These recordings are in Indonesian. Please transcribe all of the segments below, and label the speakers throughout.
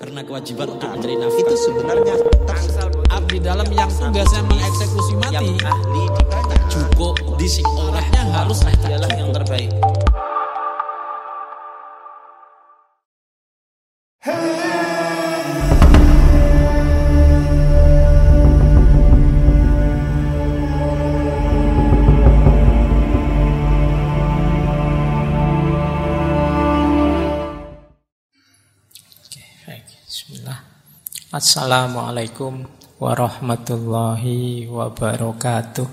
Speaker 1: Karena kewajiban untuk mencari nafkah
Speaker 2: itu sebenarnya
Speaker 3: abdi dalam yang tugasnya mengeksekusi mati,
Speaker 2: yang ahli diminta
Speaker 3: cukup disik olehnya harus
Speaker 2: dialah yang terbaik.
Speaker 3: Bismillah. Assalamualaikum warahmatullahi wabarakatuh.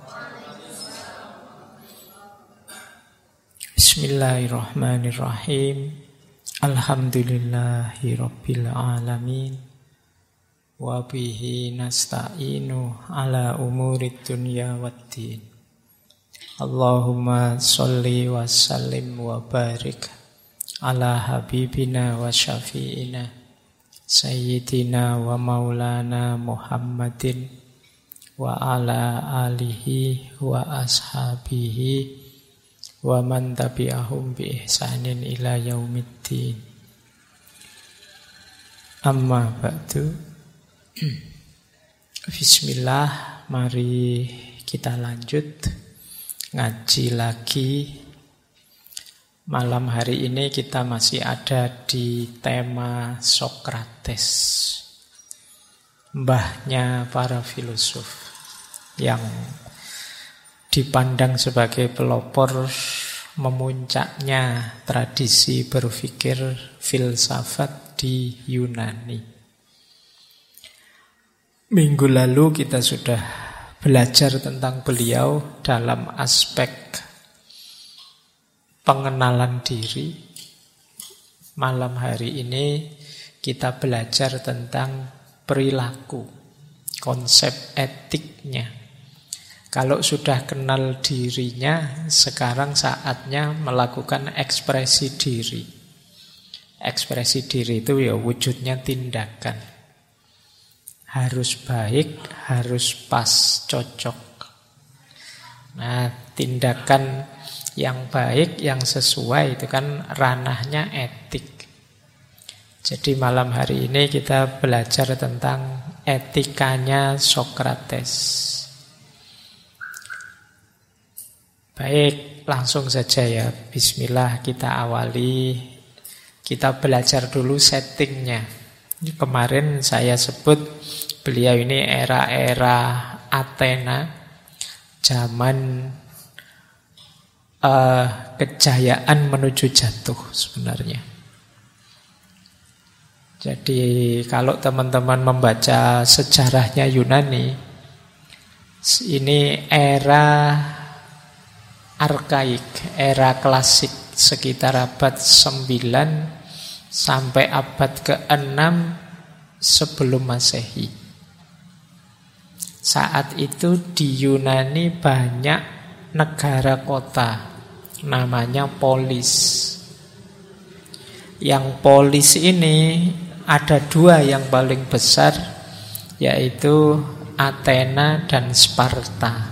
Speaker 3: Bismillahirrahmanirrahim. Alhamdulillahi rabbil alamin. Wa bihi nasta'inu ala umurid dunya waddin. Allahumma sholli wa sallim wa barik ala habibina wa syafi'ina Sayyidina wa maulana Muhammadin wa ala alihi wa ashabihi wa man tabi'ahum bi ihsanin ila yaumiddin. Amma ba'du. Bismillah, mari kita lanjut ngaji lagi. Malam hari ini kita masih ada di tema Sokrates, mbahnya para filosof yang dipandang sebagai pelopor memuncaknya tradisi berpikir filsafat di Yunani. Minggu lalu kita sudah belajar tentang beliau dalam aspek pengenalan diri. Malam hari ini kita belajar tentang perilaku, konsep etiknya. Kalau sudah kenal dirinya, sekarang saatnya melakukan ekspresi diri. Ekspresi diri itu ya wujudnya tindakan. Harus baik, harus pas, cocok. Nah, tindakan yang baik, yang sesuai itu kan ranahnya etik. Jadi malam hari ini kita belajar tentang etikanya Sokrates. Baik, langsung saja ya. Bismillah, kita awali. Kita belajar dulu settingnya. Kemarin saya sebut beliau ini era-era Athena, zaman kejayaan menuju jatuh sebenarnya. Jadi kalau teman-teman membaca sejarahnya Yunani, ini era arkaik, era klasik, sekitar abad 9 sampai abad ke-6 sebelum Masehi. Saat itu di Yunani banyak negara kota, namanya polis. Yang polis ini ada dua yang paling besar, yaitu Athena dan Sparta.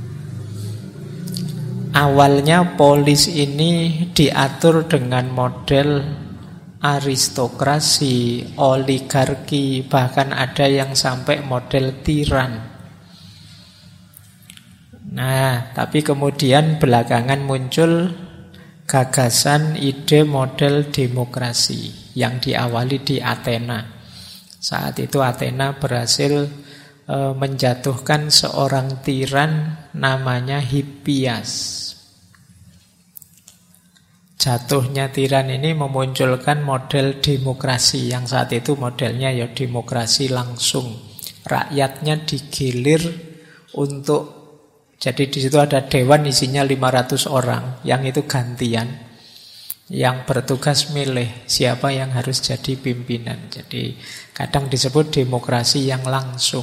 Speaker 3: Awalnya polis ini diatur dengan model aristokrasi, oligarki, bahkan ada yang sampai model tiran. Nah, tapi kemudian belakangan muncul gagasan ide model demokrasi yang diawali di Athena. Saat itu Athena berhasil menjatuhkan seorang tiran namanya Hippias. Jatuhnya tiran ini memunculkan model demokrasi yang saat itu modelnya ya demokrasi langsung. Rakyatnya digilir untuk, jadi di situ ada dewan isinya 500 orang, yang itu gantian, yang bertugas milih siapa yang harus jadi pimpinan. Jadi kadang disebut demokrasi yang langsung.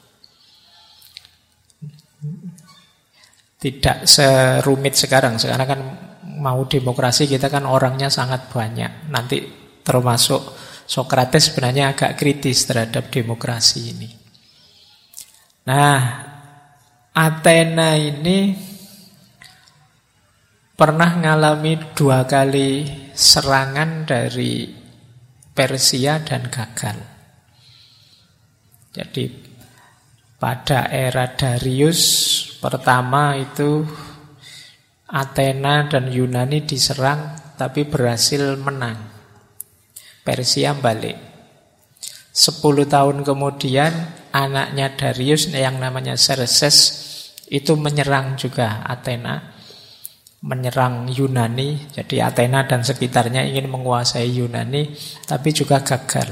Speaker 3: Tidak serumit sekarang. Sekarang kan mau demokrasi kita kan orangnya sangat banyak. Nanti termasuk Sokrates sebenarnya agak kritis terhadap demokrasi ini. Nah, Athena ini pernah mengalami 2 kali serangan dari Persia dan gagal. Jadi pada era Darius pertama itu Athena dan Yunani diserang tapi berhasil menang. Persia balik. 10 tahun kemudian anaknya Darius yang namanya Xerxes itu menyerang juga Athena, menyerang Yunani. Jadi Athena dan sekitarnya ingin menguasai Yunani, tapi juga gagal.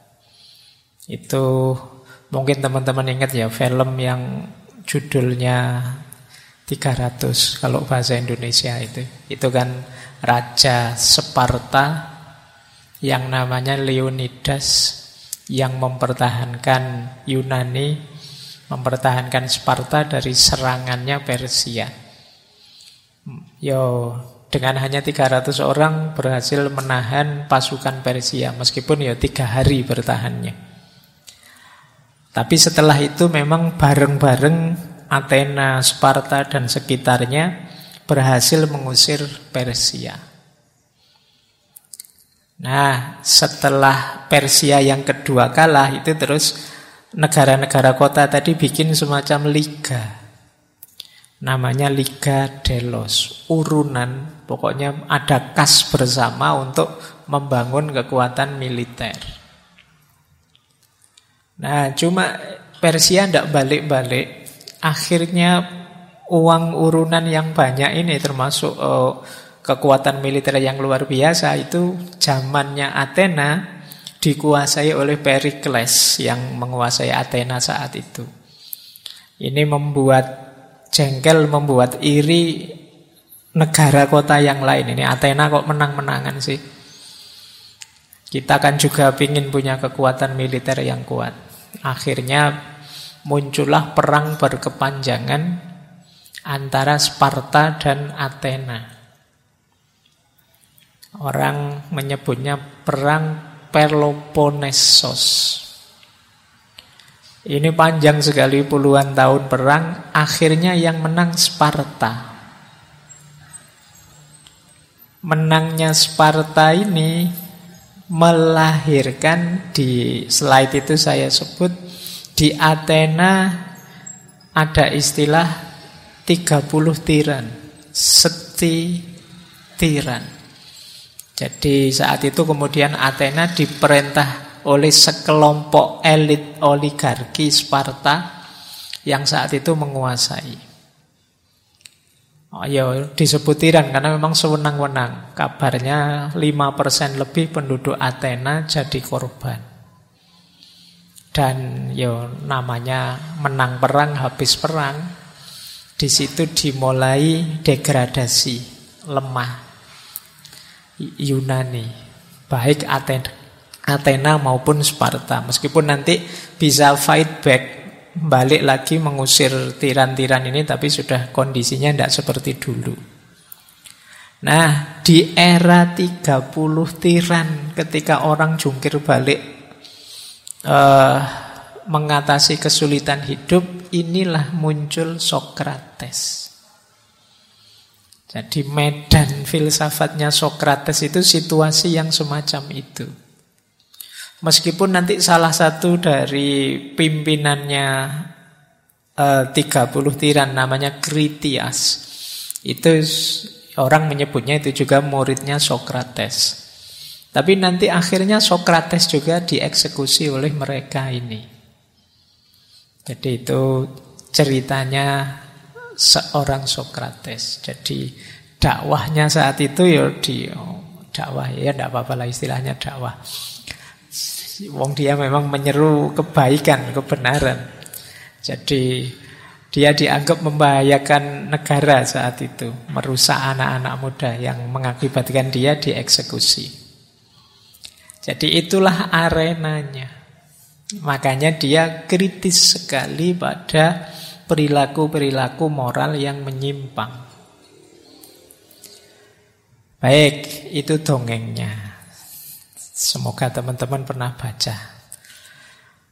Speaker 3: Itu mungkin teman-teman ingat ya film yang judulnya 300 kalau bahasa Indonesia itu. Itu kan Raja Sparta yang namanya Leonidas yang mempertahankan Yunani, mempertahankan Sparta dari serangannya Persia. Dengan hanya 300 orang berhasil menahan pasukan Persia, meskipun 3 hari bertahannya. Tapi setelah itu memang bareng-bareng Athena, Sparta dan sekitarnya berhasil mengusir Persia. Nah, setelah Persia yang kedua kalah, itu terus negara-negara kota tadi bikin semacam liga. Namanya Liga Delos, urunan, pokoknya ada kas bersama untuk membangun kekuatan militer. Nah, cuma Persia tidak balik-balik. Akhirnya uang urunan yang banyak ini termasuk kekuatan militer yang luar biasa itu zamannya Athena dikuasai oleh Perikles yang menguasai Athena saat itu. Ini membuat jengkel, membuat iri negara kota yang lain. Ini Athena kok menang-menangan sih. Kita kan juga ingin punya kekuatan militer yang kuat. Akhirnya muncullah perang berkepanjangan antara Sparta dan Athena. Orang menyebutnya perang Peloponnesos. Ini panjang sekali, puluhan tahun perang. Akhirnya yang menang Sparta. Menangnya Sparta ini melahirkan, di slide itu saya sebut, di Athena ada istilah 30 tiran, seti tiran. Jadi saat itu kemudian Athena diperintah oleh sekelompok elit oligarki Sparta yang saat itu menguasai. Disebut tiran karena memang sewenang-wenang. Kabarnya 5% lebih penduduk Athena jadi korban. Dan namanya menang perang, habis perang, di situ dimulai degradasi, lemah Yunani, baik Athena maupun Sparta. Meskipun nanti bisa fight back, balik lagi mengusir tiran-tiran ini, tapi sudah kondisinya tidak seperti dulu. Nah, di era 30 tiran, ketika orang jungkir balik mengatasi kesulitan hidup, inilah muncul Sokrates. Jadi medan filsafatnya Sokrates itu situasi yang semacam itu. Meskipun nanti salah satu dari pimpinannya 30 tiran namanya Critias, itu orang menyebutnya itu juga muridnya Sokrates. Tapi nanti akhirnya Sokrates juga dieksekusi oleh mereka ini. Jadi itu ceritanya seorang Sokrates. Jadi dakwahnya saat itu dakwah ya tidak apa-apa lah istilahnya dakwah. Wong dia memang menyeru kebaikan, kebenaran. Jadi dia dianggap membahayakan negara saat itu, merusak anak-anak muda yang mengakibatkan dia dieksekusi. Jadi itulah arenanya. Makanya dia kritis sekali pada perilaku-perilaku moral yang menyimpang. Baik, itu dongengnya. Semoga teman-teman pernah baca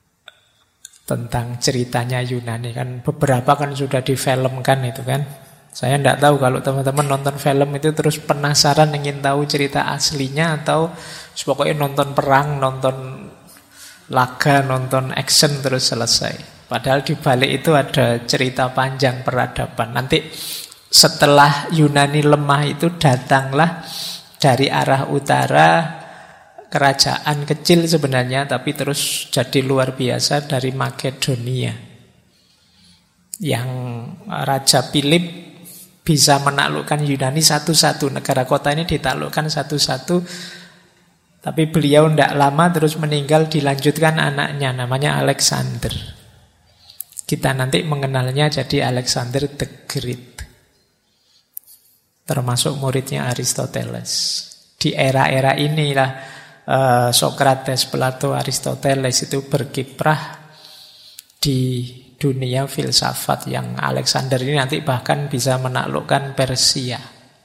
Speaker 3: tentang ceritanya Yunani. Kan beberapa kan sudah difilmkan itu kan. Saya tidak tahu kalau teman-teman nonton film itu terus penasaran ingin tahu cerita aslinya atau pokoknya nonton perang, nonton laga, nonton action terus selesai. Padahal di balik itu ada cerita panjang peradaban. Nanti setelah Yunani lemah itu datanglah dari arah utara kerajaan kecil sebenarnya, tapi terus jadi luar biasa dari Makedonia. Yang Raja Philip bisa menaklukkan Yunani satu-satu. Negara kota ini ditaklukkan satu-satu. Tapi beliau tidak lama terus meninggal, dilanjutkan anaknya, namanya Alexander. Kita nanti mengenalnya jadi Alexander the Great. Termasuk muridnya Aristoteles. Di era-era inilah Socrates, Plato, Aristoteles itu berkiprah di dunia filsafat, yang Alexander ini nanti bahkan bisa menaklukkan Persia.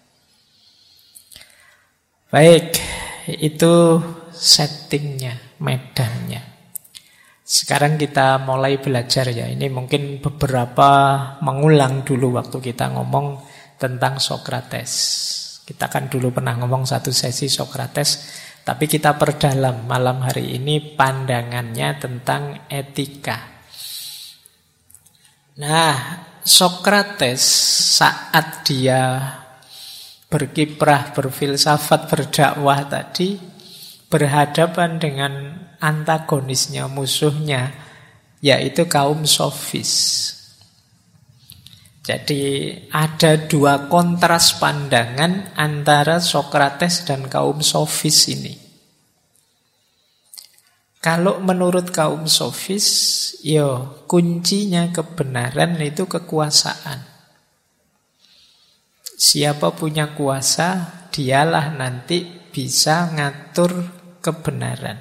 Speaker 3: Baik, itu settingnya, medannya. Sekarang kita mulai belajar ya. Ini mungkin beberapa mengulang dulu waktu kita ngomong tentang Socrates. Kita kan dulu pernah ngomong satu sesi Socrates, tapi kita perdalam malam hari ini pandangannya tentang etika. Nah, Socrates saat dia berkiprah, berfilsafat, berdakwah tadi berhadapan dengan antagonisnya, musuhnya, yaitu kaum sofis. Jadi ada dua kontras pandangan antara Socrates dan kaum sofis ini. Kalau menurut kaum sofis, kuncinya kebenaran itu kekuasaan. Siapa punya kuasa, dialah nanti bisa ngatur kebenaran.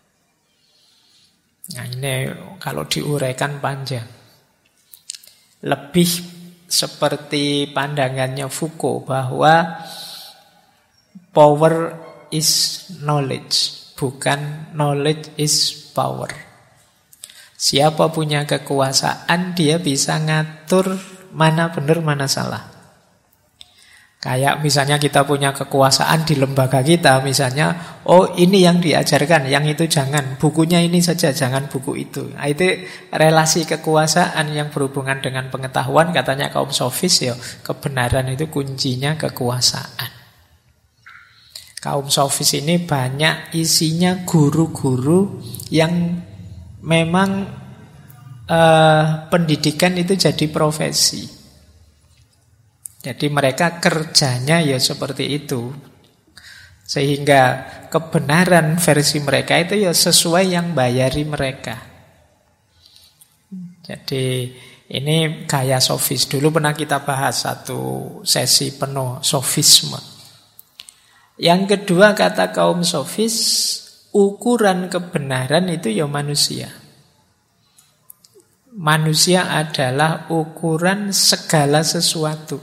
Speaker 3: Nah ini kalau diuraikan panjang. Lebih seperti pandangannya Foucault bahwa power is knowledge. Bukan knowledge is power. Siapa punya kekuasaan, dia bisa ngatur mana benar, mana salah. Kayak misalnya kita punya kekuasaan di lembaga kita, misalnya, oh ini yang diajarkan, yang itu jangan. Bukunya ini saja, jangan buku itu. Nah, itu relasi kekuasaan yang berhubungan dengan pengetahuan, katanya kaum sofis, kebenaran itu kuncinya kekuasaan. Kaum sofis ini banyak isinya guru-guru yang memang pendidikan itu jadi profesi. Jadi mereka kerjanya ya seperti itu. Sehingga kebenaran versi mereka itu ya sesuai yang bayari mereka. Jadi ini gaya sofis. Dulu pernah kita bahas satu sesi penuh sofisme. Yang kedua kata kaum sofis, ukuran kebenaran itu ya manusia. Manusia adalah ukuran segala sesuatu.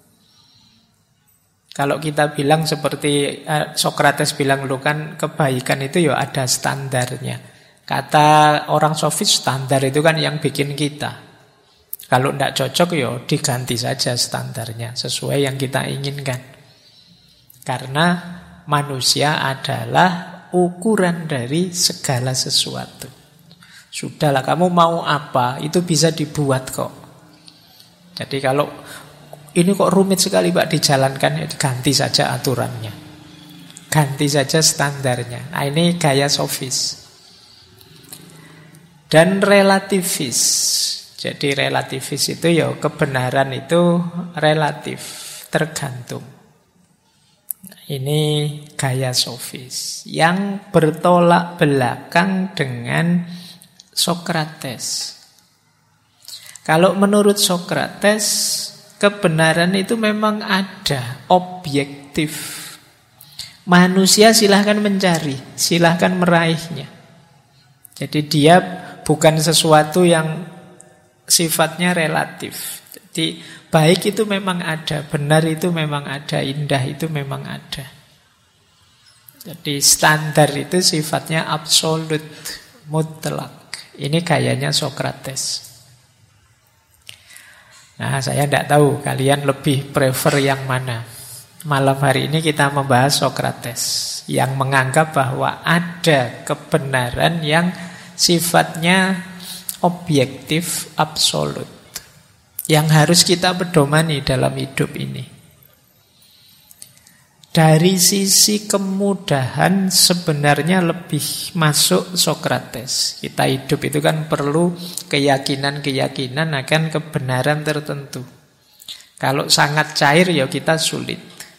Speaker 3: Kalau kita bilang seperti Socrates bilang dulu kan, kebaikan itu ya ada standarnya. Kata orang sofis, standar itu kan yang bikin kita. Kalau tidak cocok ya diganti saja standarnya sesuai yang kita inginkan. Karena manusia adalah ukuran dari segala sesuatu. Sudahlah, kamu mau apa, itu bisa dibuat kok. Jadi kalau ini kok rumit sekali Pak dijalankan, ya diganti saja aturannya. Ganti saja standarnya. Nah ini gaya sofis. Dan relativis. Jadi relativis itu ya kebenaran itu relatif, tergantung. Ini gaya sofis yang bertolak belakang dengan Socrates. Kalau menurut Socrates, kebenaran itu memang ada, objektif. Manusia silahkan mencari, silahkan meraihnya. Jadi dia bukan sesuatu yang sifatnya relatif. Jadi baik itu memang ada, benar itu memang ada, indah itu memang ada. Jadi standar itu sifatnya absolut, mutlak. Ini gayanya Socrates. Nah, saya tidak tahu kalian lebih prefer yang mana. Malam hari ini kita membahas Sokrates yang menganggap bahwa ada kebenaran yang sifatnya objektif, absolut, yang harus kita pedomani dalam hidup ini. Dari sisi kemudahan sebenarnya lebih masuk Sokrates. Kita hidup itu kan perlu keyakinan-keyakinan akan kebenaran tertentu. Kalau sangat cair ya kita sulit.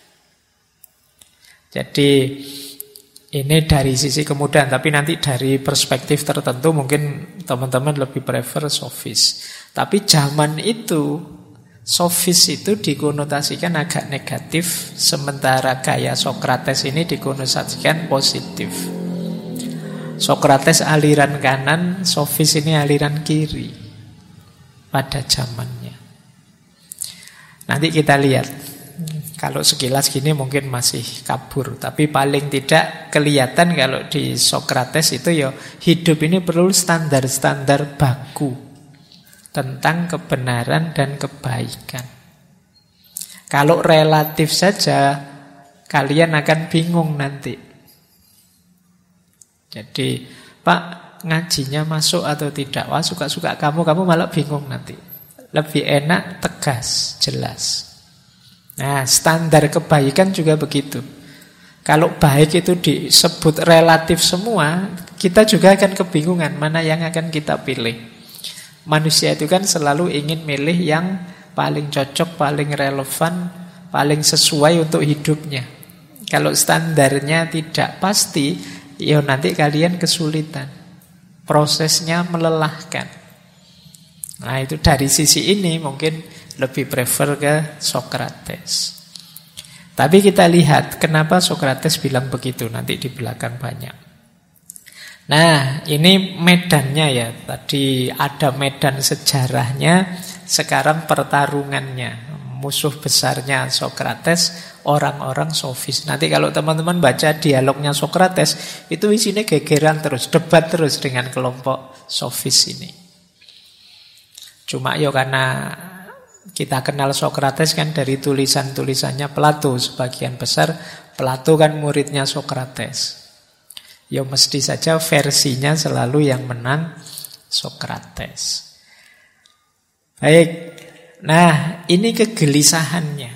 Speaker 3: Jadi ini dari sisi kemudahan, tapi nanti dari perspektif tertentu mungkin teman-teman lebih prefer sofis. Tapi zaman itu sofis itu dikonotasikan agak negatif, sementara gaya Sokrates ini dikonotasikan positif. Sokrates aliran kanan, sofis ini aliran kiri pada zamannya. Nanti kita lihat. Kalau sekilas gini mungkin masih kabur, tapi paling tidak kelihatan kalau di Sokrates itu ya hidup ini perlu standar-standar baku tentang kebenaran dan kebaikan. Kalau relatif saja, kalian akan bingung nanti. Jadi, Pak, ngajinya masuk atau tidak? Wah, suka-suka kamu malah bingung nanti. Lebih enak, tegas, jelas. Nah, standar kebaikan juga begitu. Kalau baik itu disebut relatif semua, kita juga akan kebingungan mana yang akan kita pilih. Manusia itu kan selalu ingin milih yang paling cocok, paling relevan, paling sesuai untuk hidupnya. Kalau standarnya tidak pasti, ya nanti kalian kesulitan. Prosesnya melelahkan. Nah, itu dari sisi ini mungkin lebih prefer ke Sokrates. Tapi kita lihat kenapa Sokrates bilang begitu, nanti di belakang banyak. Nah, ini medannya ya. Tadi ada medan sejarahnya, sekarang pertarungannya. Musuh besarnya Sokrates, orang-orang sofis. Nanti kalau teman-teman baca dialognya Sokrates, itu isinya gegeran terus, debat terus dengan kelompok sofis ini. Cuma ya karena kita kenal Sokrates kan dari tulisan-tulisannya Plato sebagian besar. Plato kan muridnya Sokrates. Ya mesti saja versinya selalu yang menang Sokrates. Baik. Nah, ini kegelisahannya.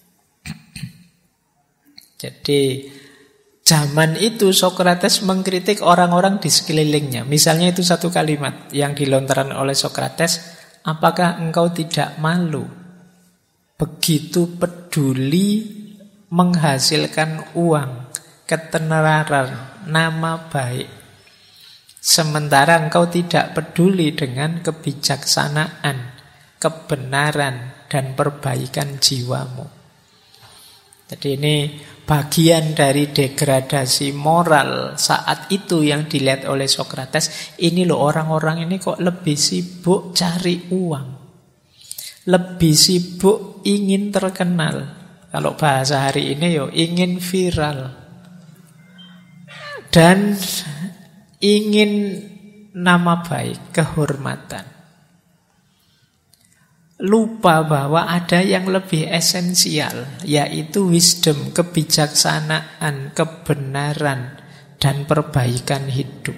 Speaker 3: Jadi zaman itu Sokrates mengkritik orang-orang di sekelilingnya. Misalnya itu satu kalimat yang dilontarkan oleh Sokrates, apakah engkau tidak malu begitu peduli menghasilkan uang, ketenaran, nama baik, sementara engkau tidak peduli dengan kebijaksanaan, kebenaran, dan perbaikan jiwamu. Jadi ini bagian dari degradasi moral saat itu yang dilihat oleh Sokrates. Ini loh, orang-orang ini kok lebih sibuk cari uang, lebih sibuk ingin terkenal. Kalau bahasa hari ini yo ingin viral, dan ingin nama baik, kehormatan. Lupa bahwa ada yang lebih esensial, yaitu wisdom, kebijaksanaan, kebenaran, dan perbaikan hidup.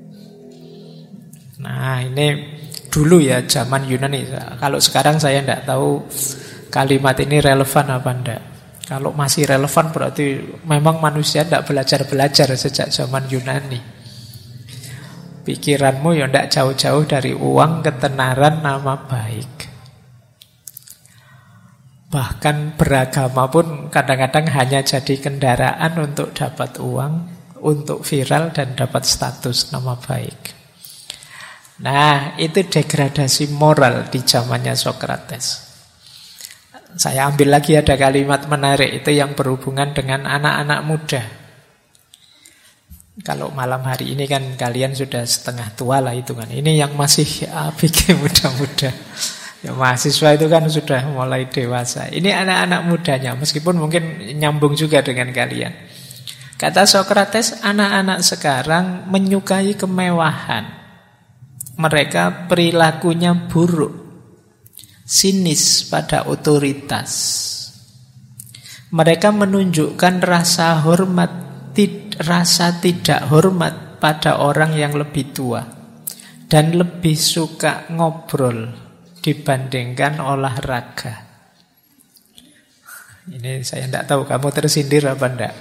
Speaker 3: Nah, ini dulu ya zaman Yunani. Kalau sekarang saya tidak tahu kalimat ini relevan apa enggak. Kalau masih relevan berarti memang manusia tidak belajar-belajar sejak zaman Yunani. Pikiranmu ya tidak jauh-jauh dari uang, ketenaran, nama baik. Bahkan beragama pun kadang-kadang hanya jadi kendaraan untuk dapat uang, untuk viral dan dapat status nama baik. Nah, itu degradasi moral di zamannya Sokrates. Saya ambil lagi ada kalimat menarik itu yang berhubungan dengan anak-anak muda. Kalau malam hari ini kan kalian sudah setengah tua lah hitungan. Ini yang masih bikin muda-muda. Ya, mahasiswa itu kan sudah mulai dewasa. Ini anak-anak mudanya, meskipun mungkin nyambung juga dengan kalian. Kata Sokrates, anak-anak sekarang menyukai kemewahan. Mereka perilakunya buruk. sinis pada otoritas. Mereka menunjukkan rasa hormat, rasa tidak hormat pada orang yang lebih tua, dan lebih suka ngobrol dibandingkan olahraga. Ini saya tidak tahu kamu tersindir apa enggak.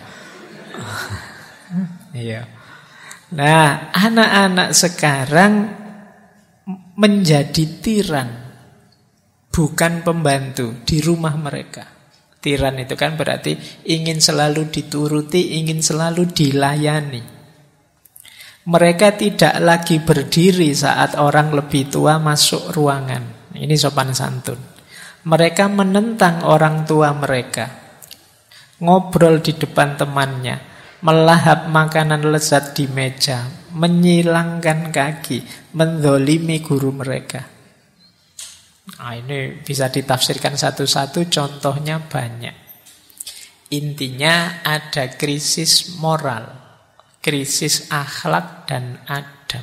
Speaker 3: Iya. Nah, anak-anak sekarang menjadi tiran, bukan pembantu di rumah mereka. Tiran itu kan berarti ingin selalu dituruti, ingin selalu dilayani. Mereka tidak lagi berdiri saat orang lebih tua masuk ruangan. Ini sopan santun. Mereka menentang orang tua mereka, ngobrol di depan temannya, melahap makanan lezat di meja, menyilangkan kaki, mendolimi guru mereka. Nah, ini bisa ditafsirkan satu-satu, contohnya banyak. Intinya ada krisis moral, krisis akhlak dan adab.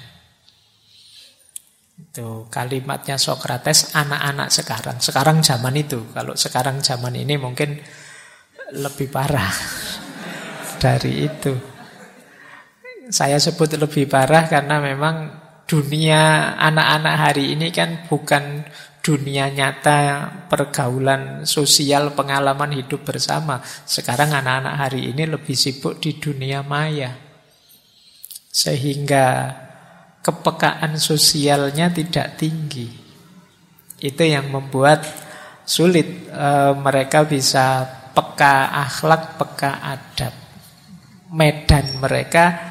Speaker 3: Itu kalimatnya Sokrates, anak-anak sekarang. Sekarang zaman itu, kalau sekarang zaman ini mungkin lebih parah dari itu. Saya sebut lebih parah karena memang dunia anak-anak hari ini kan bukan dunia nyata, pergaulan sosial, pengalaman hidup bersama. Sekarang anak-anak hari ini lebih sibuk di dunia maya. Sehingga kepekaan sosialnya tidak tinggi. Itu yang membuat sulit mereka bisa peka akhlak, peka adab. Medan mereka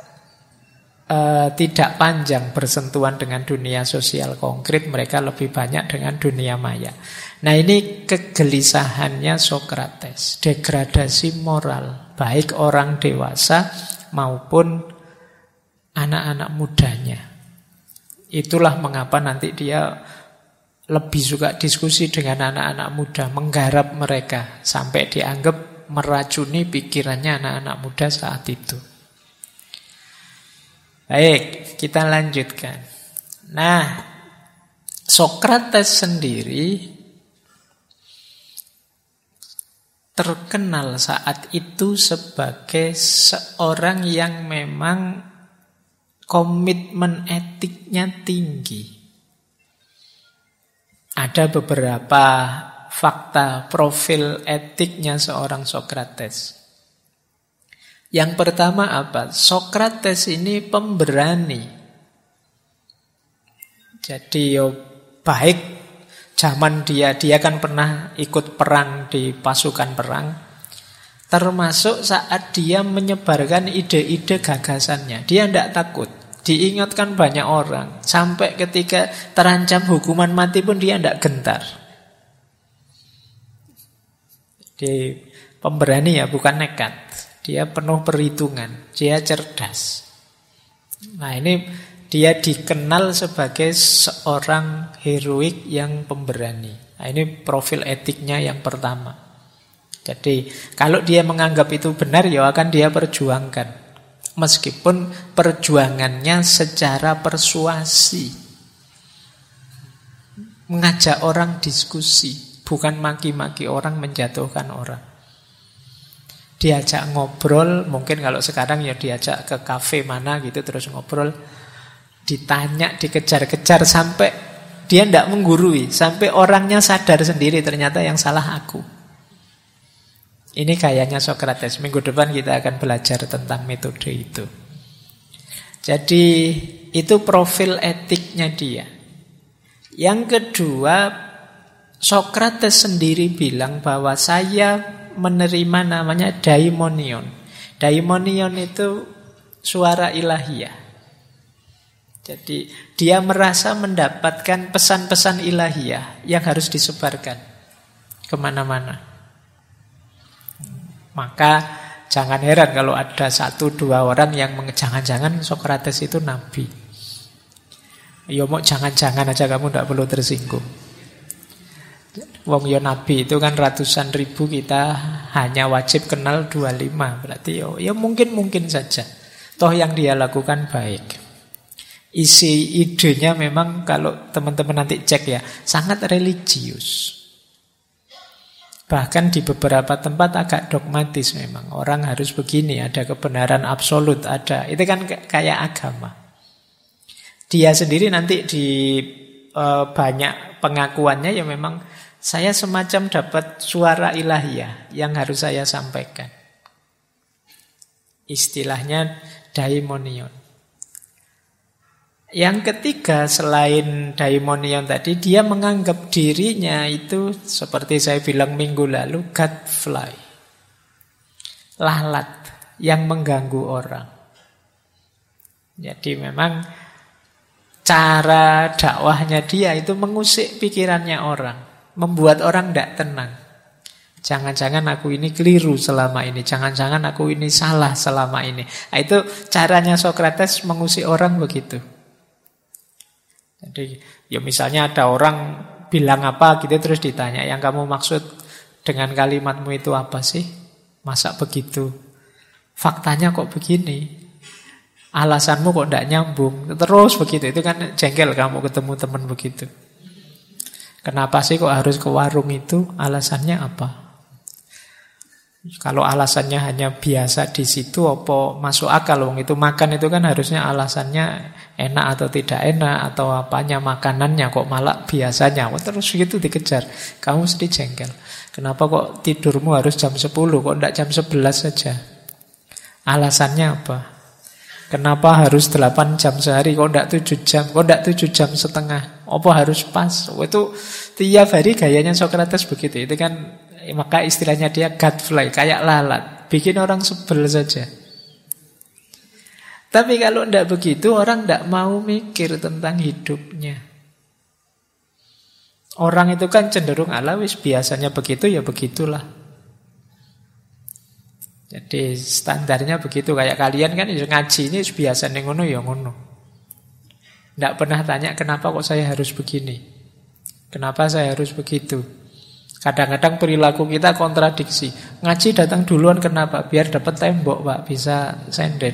Speaker 3: tidak panjang bersentuhan dengan dunia sosial konkret, mereka lebih banyak dengan dunia maya. Nah, ini kegelisahannya Sokrates, degradasi moral, baik orang dewasa maupun anak-anak mudanya. Itulah mengapa nanti dia lebih suka diskusi dengan anak-anak muda, menggarap mereka, sampai dianggap meracuni pikirannya anak-anak muda saat itu. Baik, kita lanjutkan. Nah, Sokrates sendiri terkenal saat itu sebagai seorang yang memang komitmen etiknya tinggi. Ada beberapa fakta profil etiknya seorang Sokrates. Yang pertama apa? Sokrates ini pemberani. Jadi baik zaman dia kan pernah ikut perang di pasukan perang. Termasuk saat dia menyebarkan ide-ide gagasannya. Dia tidak takut. Diingatkan banyak orang. Sampai ketika terancam hukuman mati pun dia tidak gentar. Jadi pemberani ya, bukan nekat. Dia penuh perhitungan, dia cerdas. Nah, ini dia dikenal sebagai seorang heroik yang pemberani. Nah, ini profil etiknya yang pertama. Jadi kalau dia menganggap itu benar, ya akan dia perjuangkan. Meskipun perjuangannya secara persuasi. Mengajak orang diskusi, bukan maki-maki orang, menjatuhkan orang. Diajak ngobrol, mungkin kalau sekarang ya diajak ke kafe mana gitu, terus ngobrol, ditanya, dikejar-kejar sampai dia tidak menggurui, sampai orangnya sadar sendiri ternyata yang salah aku. Ini gayanya Sokrates. Minggu depan kita akan belajar tentang metode itu. Jadi itu profil etiknya dia. Yang kedua, Sokrates sendiri bilang bahwa saya menerima namanya daimonion. Daimonion itu suara ilahiyah. Jadi dia merasa mendapatkan pesan-pesan ilahiyah yang harus disebarkan kemana-mana. Maka jangan heran kalau ada 1-2 orang yang jangan-jangan Sokrates itu nabi. Ya mau jangan-jangan aja, kamu tidak perlu tersinggung. Wong yo nabi itu kan ratusan ribu, kita hanya wajib kenal 25. Berarti ya mungkin saja. Toh yang dia lakukan baik. Isi idenya memang kalau teman-teman nanti cek ya, sangat religius. Bahkan di beberapa tempat agak dogmatis memang. Orang harus begini, ada kebenaran absolut, ada. Itu kan kayak agama. Dia sendiri nanti di banyak pengakuannya ya memang saya semacam dapat suara ilahiyah yang harus saya sampaikan. Istilahnya daimonion. Yang ketiga selain daimonion tadi, dia menganggap dirinya itu seperti saya bilang minggu lalu, gadfly, lalat yang mengganggu orang. Jadi memang cara dakwahnya dia itu mengusik pikirannya orang, membuat orang tidak tenang. Jangan-jangan aku ini keliru selama ini, jangan-jangan aku ini salah selama ini. Nah, itu caranya Sokrates mengusik orang begitu. Jadi ya misalnya ada orang bilang apa gitu terus ditanya, yang kamu maksud dengan kalimatmu itu apa sih? Masa begitu? Faktanya kok begini? Alasanmu kok tidak nyambung? Terus begitu, itu kan jengkel kamu ketemu teman begitu. Kenapa sih kok harus ke warung itu? Alasannya apa? Kalau alasannya hanya biasa di situ, apa masuk akal? Wong itu makan itu kan harusnya alasannya enak atau tidak enak atau apanya makanannya kok malah biasanya. Terus gitu dikejar. Kamu mesti jengkel. Kenapa kok tidurmu harus jam 10? Kok tidak jam 11 saja? Alasannya apa? Kenapa harus 8 jam sehari? Kok tidak 7 jam? Kok tidak 7 jam setengah? Apa harus pas? Itu tiap hari gayanya Sokrates begitu. Itu kan maka istilahnya dia gadfly, kayak lalat, bikin orang sebel saja. Tapi kalau tidak begitu, orang tidak mau mikir tentang hidupnya. Orang itu kan cenderung alawis, biasanya begitu ya begitulah. Jadi standarnya begitu. Kayak kalian kan ngaji ini biasa ngono ya ngono. Tidak pernah tanya kenapa kok saya harus begini, kenapa saya harus begitu. Kadang-kadang perilaku kita kontradiksi. Ngaji datang duluan kenapa? Biar dapat tembok Pak, bisa senden.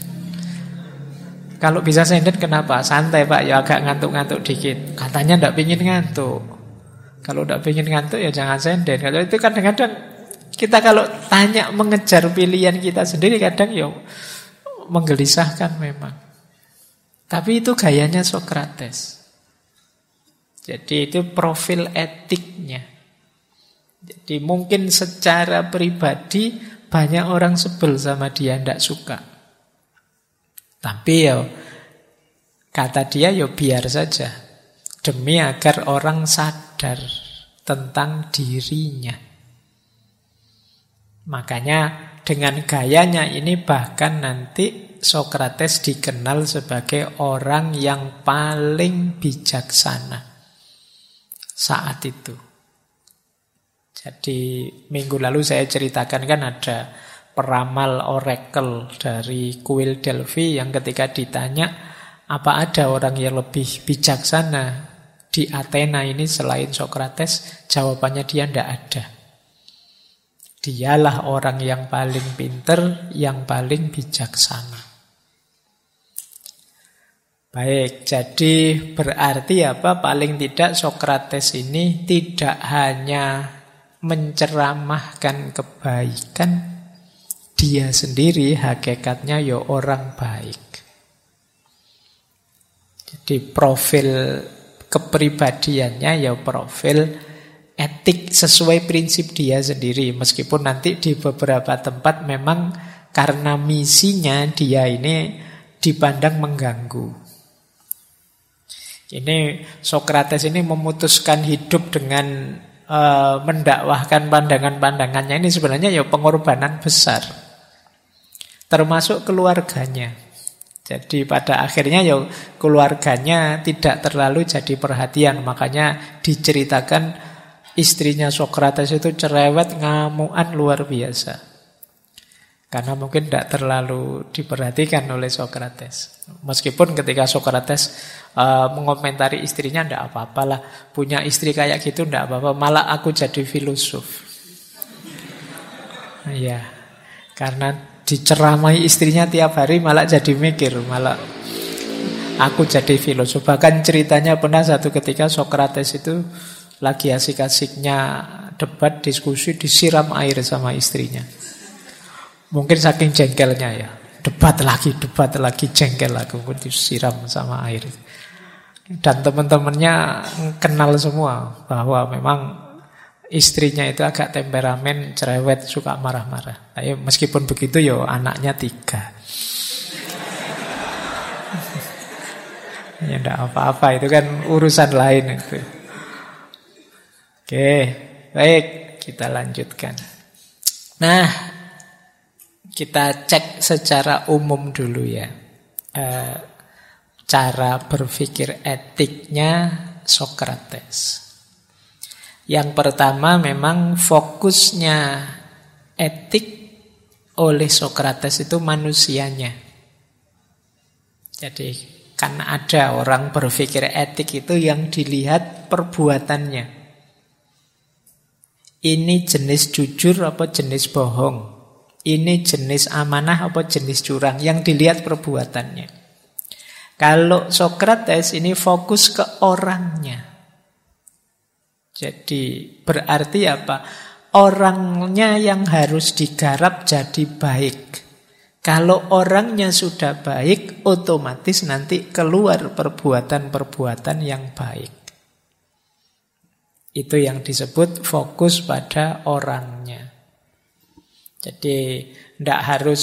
Speaker 3: Kalau bisa senden kenapa? Santai Pak, ya agak ngantuk-ngantuk dikit. Katanya tidak pingin ngantuk. Kalau tidak pingin ngantuk ya jangan senden. Kalau itu kadang-kadang kita kalau tanya mengejar pilihan kita sendiri kadang ya menggelisahkan memang. Tapi itu gayanya Sokrates. Jadi itu profil etiknya. Jadi mungkin secara pribadi banyak orang sebel sama dia, tidak suka. Tapi ya kata dia ya biar saja, demi agar orang sadar tentang dirinya. Makanya dengan gayanya ini bahkan nanti Sokrates dikenal sebagai orang yang paling bijaksana saat itu. Jadi minggu lalu saya ceritakan kan ada peramal oracle dari kuil Delphi yang ketika ditanya apa ada orang yang lebih bijaksana di Athena ini selain Sokrates, jawabannya dia tidak ada. Dialah orang yang paling pinter, yang paling bijaksana. Baik, jadi berarti apa? Paling tidak Sokrates ini tidak hanya menceramahkan kebaikan, dia sendiri hakikatnya ya orang baik. Jadi profil kepribadiannya ya profil etik sesuai prinsip dia sendiri. Meskipun nanti di beberapa tempat memang karena misinya dia ini dipandang mengganggu. Ini Sokrates ini memutuskan hidup dengan mendakwahkan pandangan-pandangannya ini sebenarnya ya pengorbanan besar, termasuk keluarganya. Jadi pada akhirnya ya keluarganya tidak terlalu jadi perhatian, makanya diceritakan istrinya Sokrates itu cerewet, ngamuan luar biasa. Karena mungkin tidak terlalu diperhatikan oleh Sokrates. Meskipun ketika Sokrates mengomentari istrinya, tidak apa-apalah. Punya istri kayak gitu tidak apa-apa. Malah aku jadi filosof. Iya. Karena diceramai istrinya tiap hari malah jadi mikir. Malah Aku jadi filosof. Bahkan ceritanya pernah satu ketika Sokrates itu lagi asik-asiknya debat, diskusi, disiram air sama istrinya. Mungkin saking jengkelnya ya. Debat lagi, jengkel lagi. Mungkin disiram sama air. Dan teman-temannya kenal semua bahwa memang istrinya itu agak temperamen, cerewet, suka marah-marah. Tapi meskipun begitu ya anaknya 3. Ya enggak apa-apa, itu kan urusan lain itu. Oke, baik, kita lanjutkan. Nah, kita cek secara umum dulu ya. Cara berpikir etiknya Sokrates. Yang pertama memang fokusnya etik oleh Sokrates itu manusianya. Jadi kan ada orang berpikir etik itu yang dilihat perbuatannya. Ini jenis jujur apa jenis bohong? Ini jenis amanah apa jenis curang? Yang dilihat perbuatannya. Kalau Sokrates ini fokus ke orangnya. Jadi berarti apa? Orangnya yang harus digarap jadi baik. Kalau orangnya sudah baik, otomatis nanti keluar perbuatan-perbuatan yang baik. Itu yang disebut fokus pada orangnya. Jadi tidak harus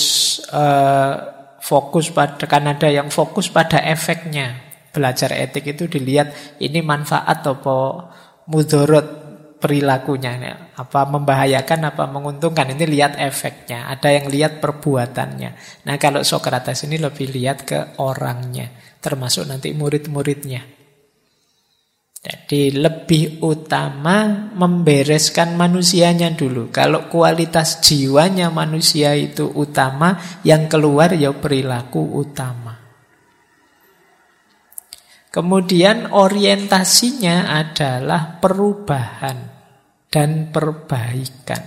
Speaker 3: fokus pada, kan ada yang fokus pada efeknya. Belajar etik itu dilihat ini manfaat apa mudorot perilakunya, apa membahayakan apa menguntungkan, ini lihat efeknya. Ada yang lihat perbuatannya. Nah kalau Sokrates ini lebih lihat ke orangnya, termasuk nanti murid-muridnya. Jadi lebih utama membereskan manusianya dulu. Kalau kualitas jiwanya manusia itu utama, yang keluar ya perilaku utama. Kemudian orientasinya adalah perubahan dan perbaikan.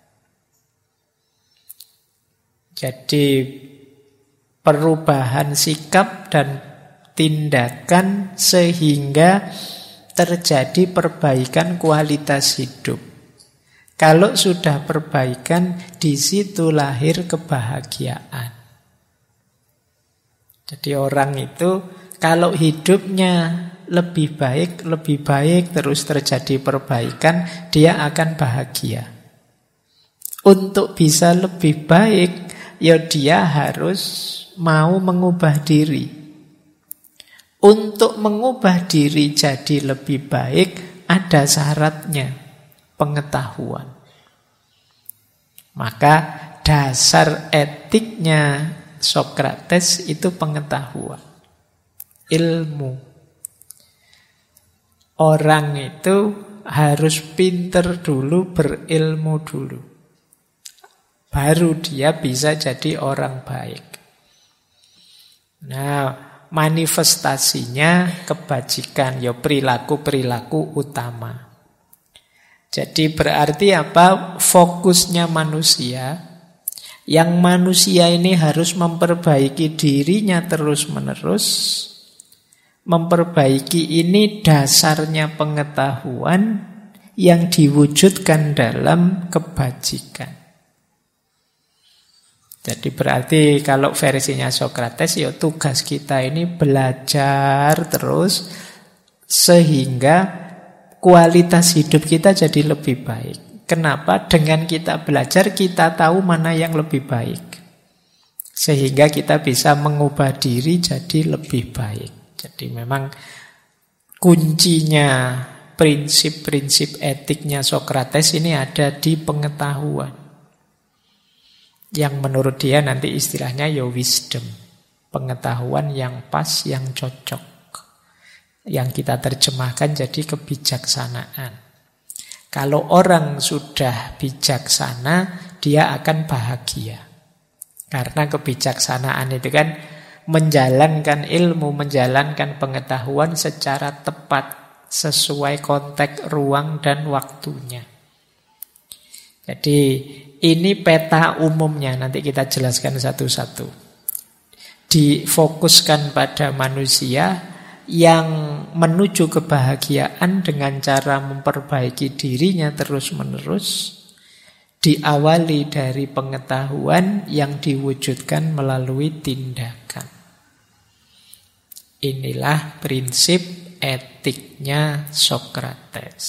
Speaker 3: Jadi perubahan sikap dan tindakan sehingga terjadi perbaikan kualitas hidup. Kalau sudah perbaikan, di situ lahir kebahagiaan. Jadi orang itu kalau hidupnya lebih baik, terus terjadi perbaikan, dia akan bahagia. Untuk bisa lebih baik, ya dia harus mau mengubah diri. Untuk mengubah diri jadi lebih baik, ada syaratnya, pengetahuan. Maka dasar etiknya Sokrates itu pengetahuan. Ilmu. Orang itu harus pinter dulu, berilmu dulu. Baru dia bisa jadi orang baik. Nah, manifestasinya kebajikan, ya perilaku-perilaku utama. Jadi berarti apa? Fokusnya manusia. Yang manusia ini harus memperbaiki dirinya terus-menerus. Memperbaiki ini dasarnya pengetahuan yang diwujudkan dalam kebajikan. Jadi berarti kalau versinya Sokrates, ya tugas kita ini belajar terus sehingga kualitas hidup kita jadi lebih baik. Kenapa? Dengan kita belajar kita tahu mana yang lebih baik. Sehingga kita bisa mengubah diri jadi lebih baik. Jadi memang kuncinya prinsip-prinsip etiknya Sokrates ini ada di pengetahuan. Yang menurut dia nanti istilahnya ya wisdom. Pengetahuan yang pas, yang cocok. Yang kita terjemahkan jadi kebijaksanaan. Kalau orang sudah bijaksana, dia akan bahagia. Karena kebijaksanaan itu kan menjalankan ilmu, menjalankan pengetahuan secara tepat, sesuai konteks ruang dan waktunya. Jadi ini peta umumnya, nanti kita jelaskan satu-satu. difokuskan pada manusia yang menuju kebahagiaan dengan cara memperbaiki dirinya terus-menerus, diawali dari pengetahuan yang diwujudkan melalui tindakan. Inilah prinsip etiknya Sokrates.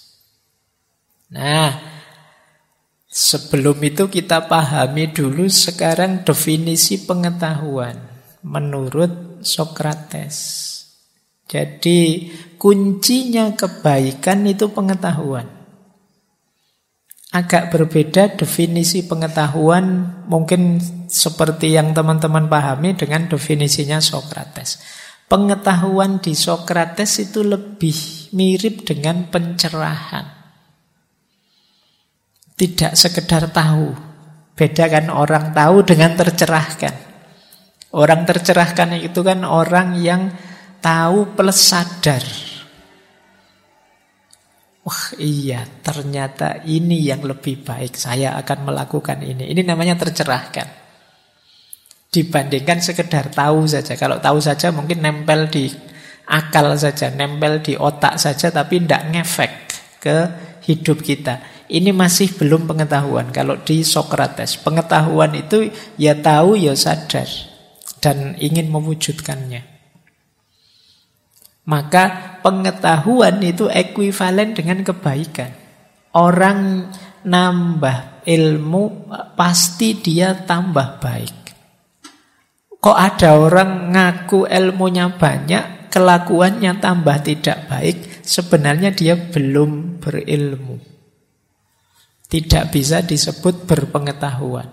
Speaker 3: Nah, sebelum itu kita pahami dulu sekarang definisi pengetahuan menurut Sokrates. Jadi kuncinya kebaikan itu pengetahuan. Agak berbeda definisi pengetahuan mungkin seperti yang teman-teman pahami dengan definisinya Sokrates. Pengetahuan di Sokrates itu lebih mirip dengan pencerahan. Tidak sekedar tahu. Beda kan orang tahu dengan tercerahkan. Orang tercerahkan itu kan orang yang tahu plus sadar. Wah iya, ternyata ini yang lebih baik, saya akan melakukan ini. Ini namanya tercerahkan. Dibandingkan sekedar tahu saja. Kalau tahu saja mungkin nempel di akal saja, nempel di otak saja, tapi tidak ngefek ke hidup kita. Ini masih belum pengetahuan. Kalau di Sokrates, pengetahuan itu ya tahu ya sadar dan ingin mewujudkannya. Maka pengetahuan itu ekuivalen dengan kebaikan. Orang nambah ilmu pasti dia tambah baik. Kok ada orang ngaku ilmunya banyak, kelakuannya tambah tidak baik, sebenarnya dia belum berilmu. Tidak bisa disebut berpengetahuan.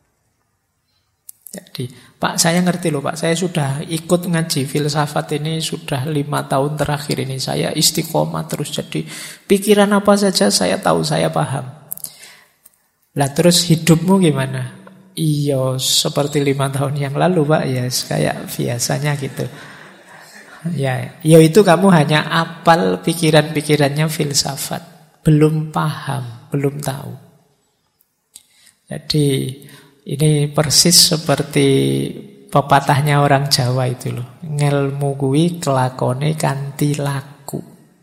Speaker 3: Jadi, Pak saya ngerti loh Pak, saya sudah ikut ngaji filsafat ini sudah 5 tahun terakhir ini. Saya istiqomah terus, jadi pikiran apa saja saya tahu, saya paham. Lah terus hidupmu gimana? Iya seperti 5 tahun yang lalu Pak, ya kayak biasanya gitu. Ya itu kamu hanya apal pikiran-pikirannya filsafat, belum paham, belum tahu. Jadi ini persis seperti pepatahnya orang Jawa itu loh. Ngelmu kuwi kelakone kanthi laku.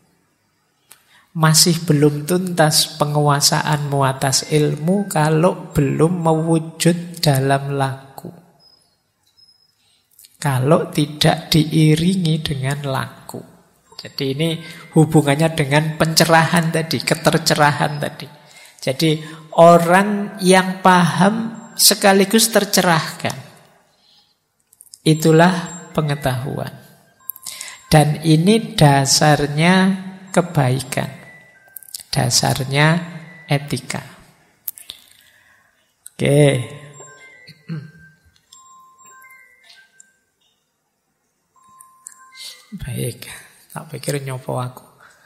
Speaker 3: Masih belum tuntas penguasaanmu atas ilmu kalau belum mewujud dalam laku. Kalau tidak diiringi dengan laku. Jadi ini hubungannya dengan pencerahan tadi, ketercerahan tadi. Jadi orang yang paham sekaligus tercerahkan. Itulah pengetahuan. Dan ini dasarnya kebaikan. Dasarnya etika. Oke. Baik. Tak pikir nyopo aku.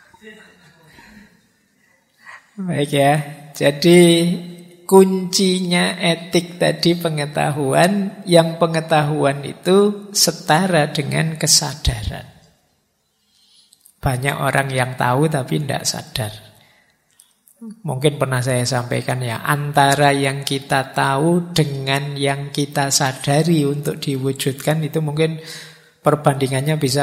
Speaker 3: Baik ya. Jadi kuncinya etik tadi pengetahuan, yang pengetahuan itu setara dengan kesadaran. Banyak orang yang tahu tapi tidak sadar. Mungkin pernah saya sampaikan ya, antara yang kita tahu dengan yang kita sadari untuk diwujudkan itu mungkin perbandingannya bisa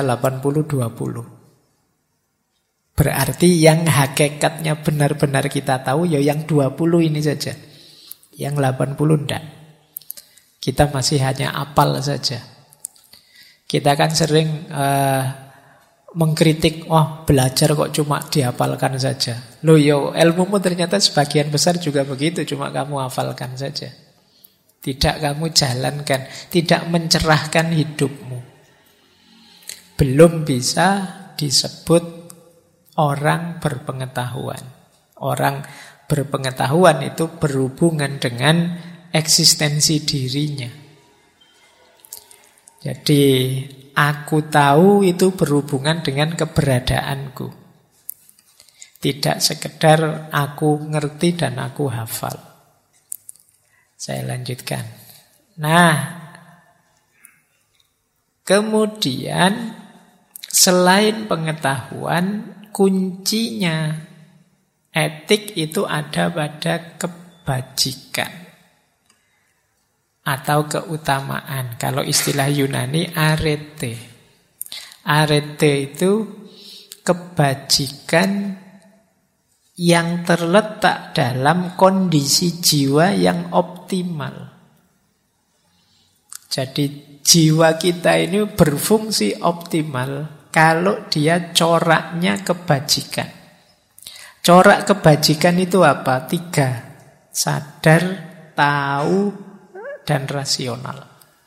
Speaker 3: 80-20. Berarti yang hakikatnya benar-benar kita tahu ya yang 20 ini saja. Yang 80 enggak. Kita masih hanya apal saja. Kita kan sering mengkritik, belajar kok cuma dihafalkan saja. Loh yo, ilmumu ternyata sebagian besar juga begitu, cuma kamu hafalkan saja. Tidak kamu jalankan, tidak mencerahkan hidupmu. Belum bisa disebut orang berpengetahuan. Orang berpengetahuan itu berhubungan dengan eksistensi dirinya. Jadi aku tahu itu berhubungan dengan keberadaanku. Tidak sekedar aku ngerti dan aku hafal. Saya lanjutkan. Nah, kemudian selain pengetahuan, kuncinya etik itu ada pada kebajikan. atau keutamaan. Kalau istilah Yunani arete. Arete itu kebajikan yang terletak dalam kondisi jiwa yang optimal. Jadi jiwa kita ini berfungsi optimal kalau dia coraknya kebajikan. Corak kebajikan itu apa? 3. Sadar, tahu, dan rasional.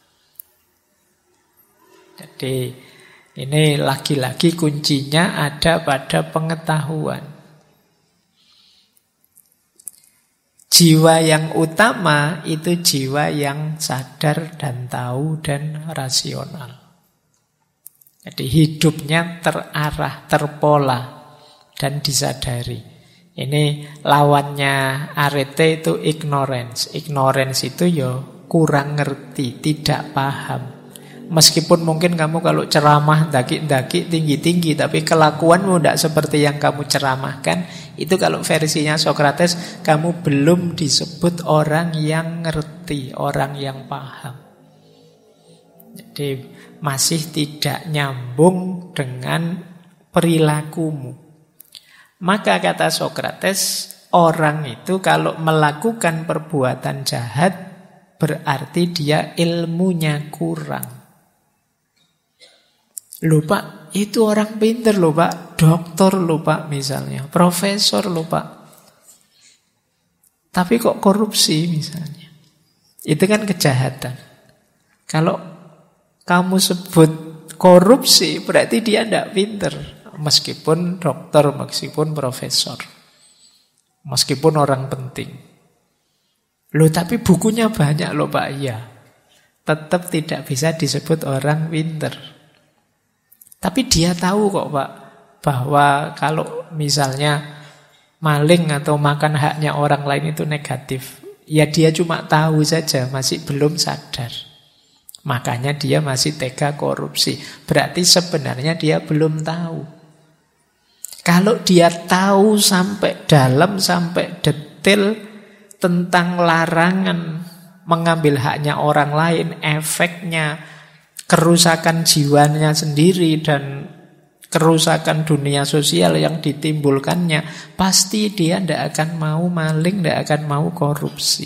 Speaker 3: Jadi ini lagi-lagi kuncinya ada pada pengetahuan. Jiwa yang utama itu jiwa yang sadar dan tahu dan rasional. Jadi hidupnya terarah, terpola, dan disadari. Ini lawannya arete itu ignorance. Ignorance itu ya kurang ngerti, tidak paham. Meskipun mungkin kamu kalau ceramah daki-daki tinggi-tinggi, tapi kelakuanmu tidak seperti yang kamu ceramahkan, itu kalau versinya Sokrates, kamu belum disebut orang yang ngerti, orang yang paham. Jadi masih tidak nyambung dengan perilakumu. Maka kata Sokrates, orang itu kalau melakukan perbuatan jahat, berarti dia ilmunya kurang. Loh Pak, itu orang pinter loh Pak, doktor loh Pak misalnya, profesor loh Pak. Tapi kok korupsi misalnya. Itu kan kejahatan. Kalau kamu sebut korupsi, berarti dia tidak pinter. Meskipun dokter, meskipun profesor, meskipun orang penting. Loh tapi bukunya banyak loh Pak, iya. Tetap tidak bisa disebut orang pinter. Tapi dia tahu kok Pak, bahwa kalau misalnya maling atau makan haknya orang lain itu negatif. Ya dia cuma tahu saja, masih belum sadar. Makanya dia masih tega korupsi. Berarti sebenarnya dia belum tahu. Kalau dia tahu sampai dalam, sampai detail tentang larangan mengambil haknya orang lain, efeknya, kerusakan jiwanya sendiri dan kerusakan dunia sosial yang ditimbulkannya, pasti dia tidak akan mau maling, tidak akan mau korupsi.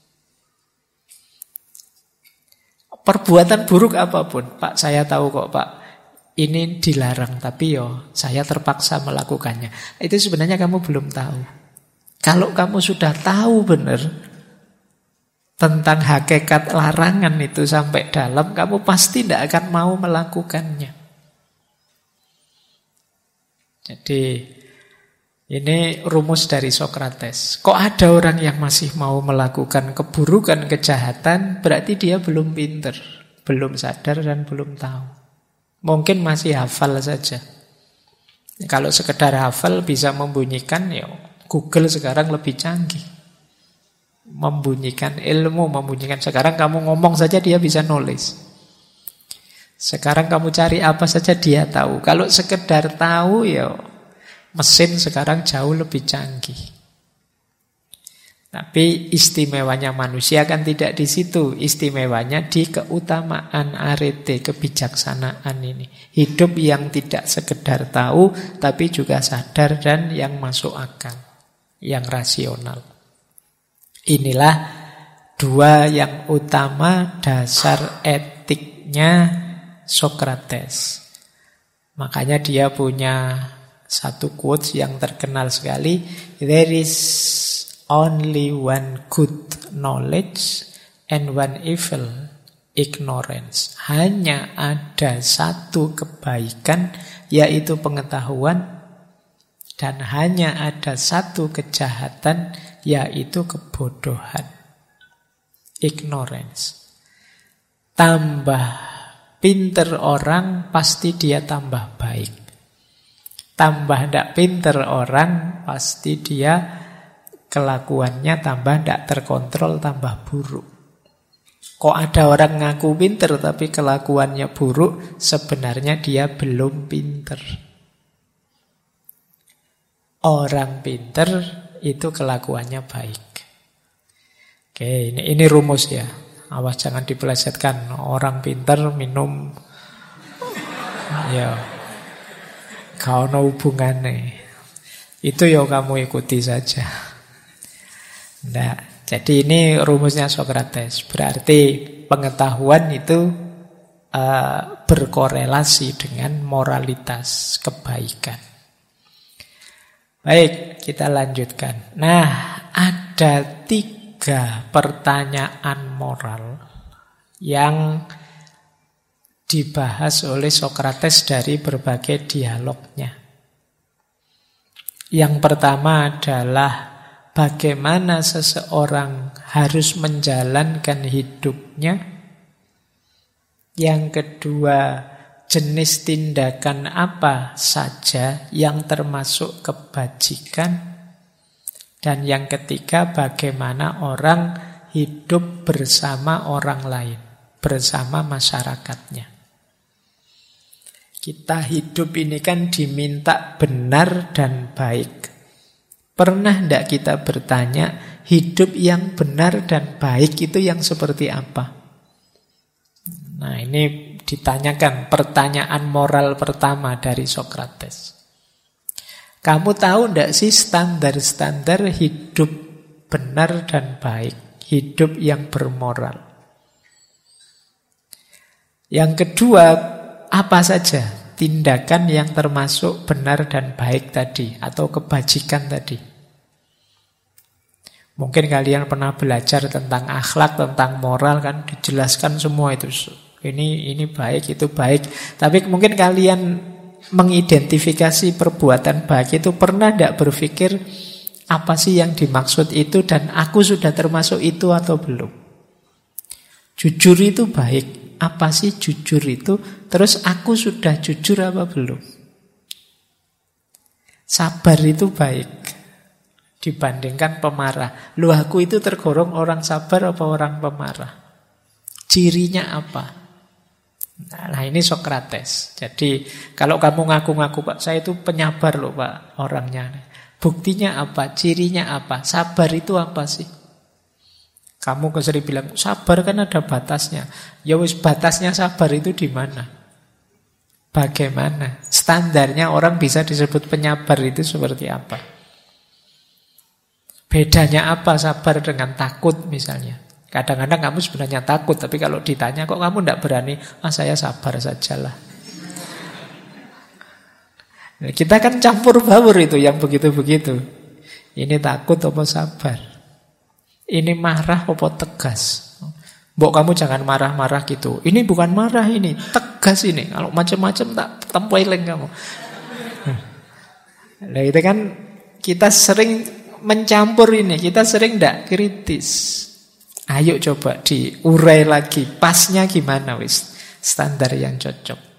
Speaker 3: Perbuatan buruk apapun, Pak saya tahu kok Pak, ini dilarang, tapi saya terpaksa melakukannya. Itu sebenarnya kamu belum tahu. Kalau kamu sudah tahu benar tentang hakikat larangan itu sampai dalam, kamu pasti tidak akan mau melakukannya. Jadi ini rumus dari Sokrates. Kok ada orang yang masih mau melakukan keburukan, kejahatan, berarti dia belum pinter, belum sadar dan belum tahu. Mungkin masih hafal saja. Kalau sekedar hafal bisa membunyikan, Google sekarang lebih canggih. Membunyikan ilmu, membunyikan. Sekarang kamu ngomong saja dia bisa nulis. Sekarang kamu cari apa saja dia tahu. Kalau sekedar tahu mesin sekarang jauh lebih canggih. Tapi istimewanya manusia kan tidak di situ. Istimewanya di keutamaan arete, kebijaksanaan ini. Hidup yang tidak sekedar tahu, tapi juga sadar dan yang masuk akal, yang rasional. Inilah dua yang utama dasar etiknya Sokrates. Makanya dia punya satu quotes yang terkenal sekali. There is only one good knowledge and one evil ignorance. Hanya ada satu kebaikan, yaitu pengetahuan. Dan hanya ada satu kejahatan, yaitu kebodohan. Ignorance. Tambah pinter orang, pasti dia tambah baik. Tambah tidak pinter orang, pasti dia kelakuannya tambah tidak terkontrol, tambah buruk. Kok ada orang ngaku pinter tapi kelakuannya buruk, sebenarnya dia belum pinter. Orang pinter itu kelakuannya baik. Oke, ini rumus ya. Awas jangan dipelesetkan. Orang pinter minum ya gak ono hubungane. Itu ya kamu ikuti saja. Nah, jadi ini rumusnya Sokrates. Berarti pengetahuan itu berkorelasi dengan moralitas, kebaikan. Baik, kita lanjutkan. Nah, ada 3 pertanyaan moral yang dibahas oleh Sokrates dari berbagai dialognya. Yang pertama adalah bagaimana seseorang harus menjalankan hidupnya. Yang kedua, jenis tindakan apa saja yang termasuk kebajikan. Dan yang ketiga, bagaimana orang hidup bersama orang lain, bersama masyarakatnya. Kita hidup ini kan diminta benar dan baik. Pernah tidak kita bertanya, hidup yang benar dan baik itu yang seperti apa? Nah, ini ditanyakan pertanyaan moral pertama dari Sokrates. Kamu tahu tidak sih standar-standar hidup benar dan baik, hidup yang bermoral? Yang kedua, apa saja tindakan yang termasuk benar dan baik tadi atau kebajikan tadi? Mungkin kalian pernah belajar tentang akhlak, tentang moral kan dijelaskan semua itu. Ini baik, itu baik. Tapi mungkin kalian mengidentifikasi perbuatan baik itu pernah tidak berpikir apa sih yang dimaksud itu dan aku sudah termasuk itu atau belum? Jujur itu baik. Apa sih jujur itu? Terus aku sudah jujur apa belum? Sabar itu baik dibandingkan pemarah. Loh, aku itu tergolong orang sabar apa orang pemarah? Cirinya apa? Nah, ini Sokrates. Jadi kalau kamu ngaku-ngaku, Pak, saya itu penyabar loh, Pak, orangnya. Buktinya apa? Cirinya apa? Sabar itu apa sih? Kamu sering bilang, sabar kan ada batasnya. Ya wis, batasnya sabar itu di mana? Bagaimana? Standarnya orang bisa disebut penyabar itu seperti apa? Bedanya apa sabar dengan takut misalnya? Kadang-kadang kamu sebenarnya takut, tapi kalau ditanya kok kamu tidak berani? Saya sabar sajalah. Nah, kita kan campur baur itu yang begitu-begitu. Ini takut apa sabar? Ini marah apa tegas? Mbok kamu jangan marah-marah gitu. Ini bukan marah, ini tegas ini. Kalau macam-macam tak tempeleng kamu. Nah, itu kan kita sering mencampur ini. Kita sering tidak kritis. Ayo coba diurai lagi. Pasnya gimana wis? Standar yang cocok.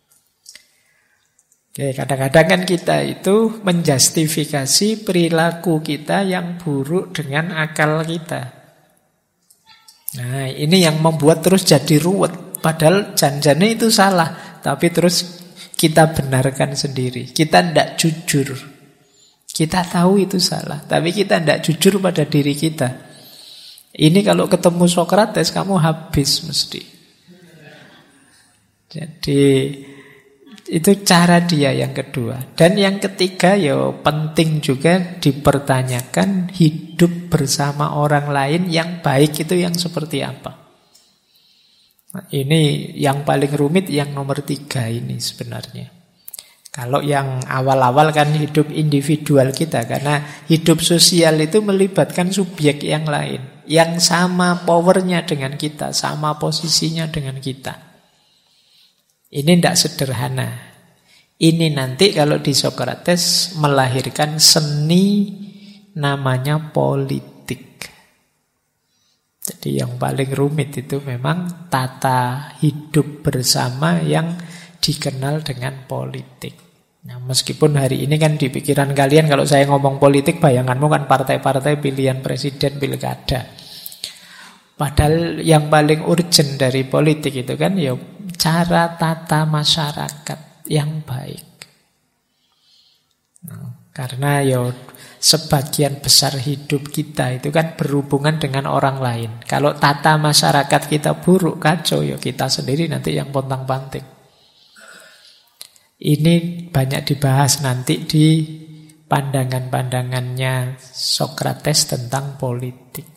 Speaker 3: Oke, kadang-kadang kan kita itu menjustifikasi perilaku kita yang buruk dengan akal kita. Nah, ini yang membuat terus jadi ruwet. Padahal janjinya itu salah, tapi terus kita benarkan sendiri. Kita tidak jujur. Kita tahu itu salah, tapi kita tidak jujur pada diri kita. Ini kalau ketemu Sokrates, kamu habis mesti. Jadi itu cara dia yang kedua. Dan yang ketiga ya penting juga dipertanyakan hidup bersama orang lain yang baik itu yang seperti apa. Nah, ini yang paling rumit yang nomor 3 ini sebenarnya. Kalau yang awal-awal kan hidup individual kita, karena hidup sosial itu melibatkan subjek yang lain, yang sama powernya dengan kita, sama posisinya dengan kita. Ini tidak sederhana. Ini nanti kalau di Sokrates melahirkan seni namanya politik. Jadi yang paling rumit itu memang tata hidup bersama yang dikenal dengan politik. Nah, meskipun hari ini kan di pikiran kalian kalau saya ngomong politik, bayanganmu kan partai-partai pilihan presiden, pilkada. Padahal yang paling urgent dari politik itu kan ya cara tata masyarakat yang baik. Nah, Karena sebagian besar hidup kita itu kan berhubungan dengan orang lain. Kalau tata masyarakat kita buruk, kacau, kita sendiri nanti yang pontang-panting. Ini banyak dibahas nanti di pandangan-pandangannya Sokrates tentang politik.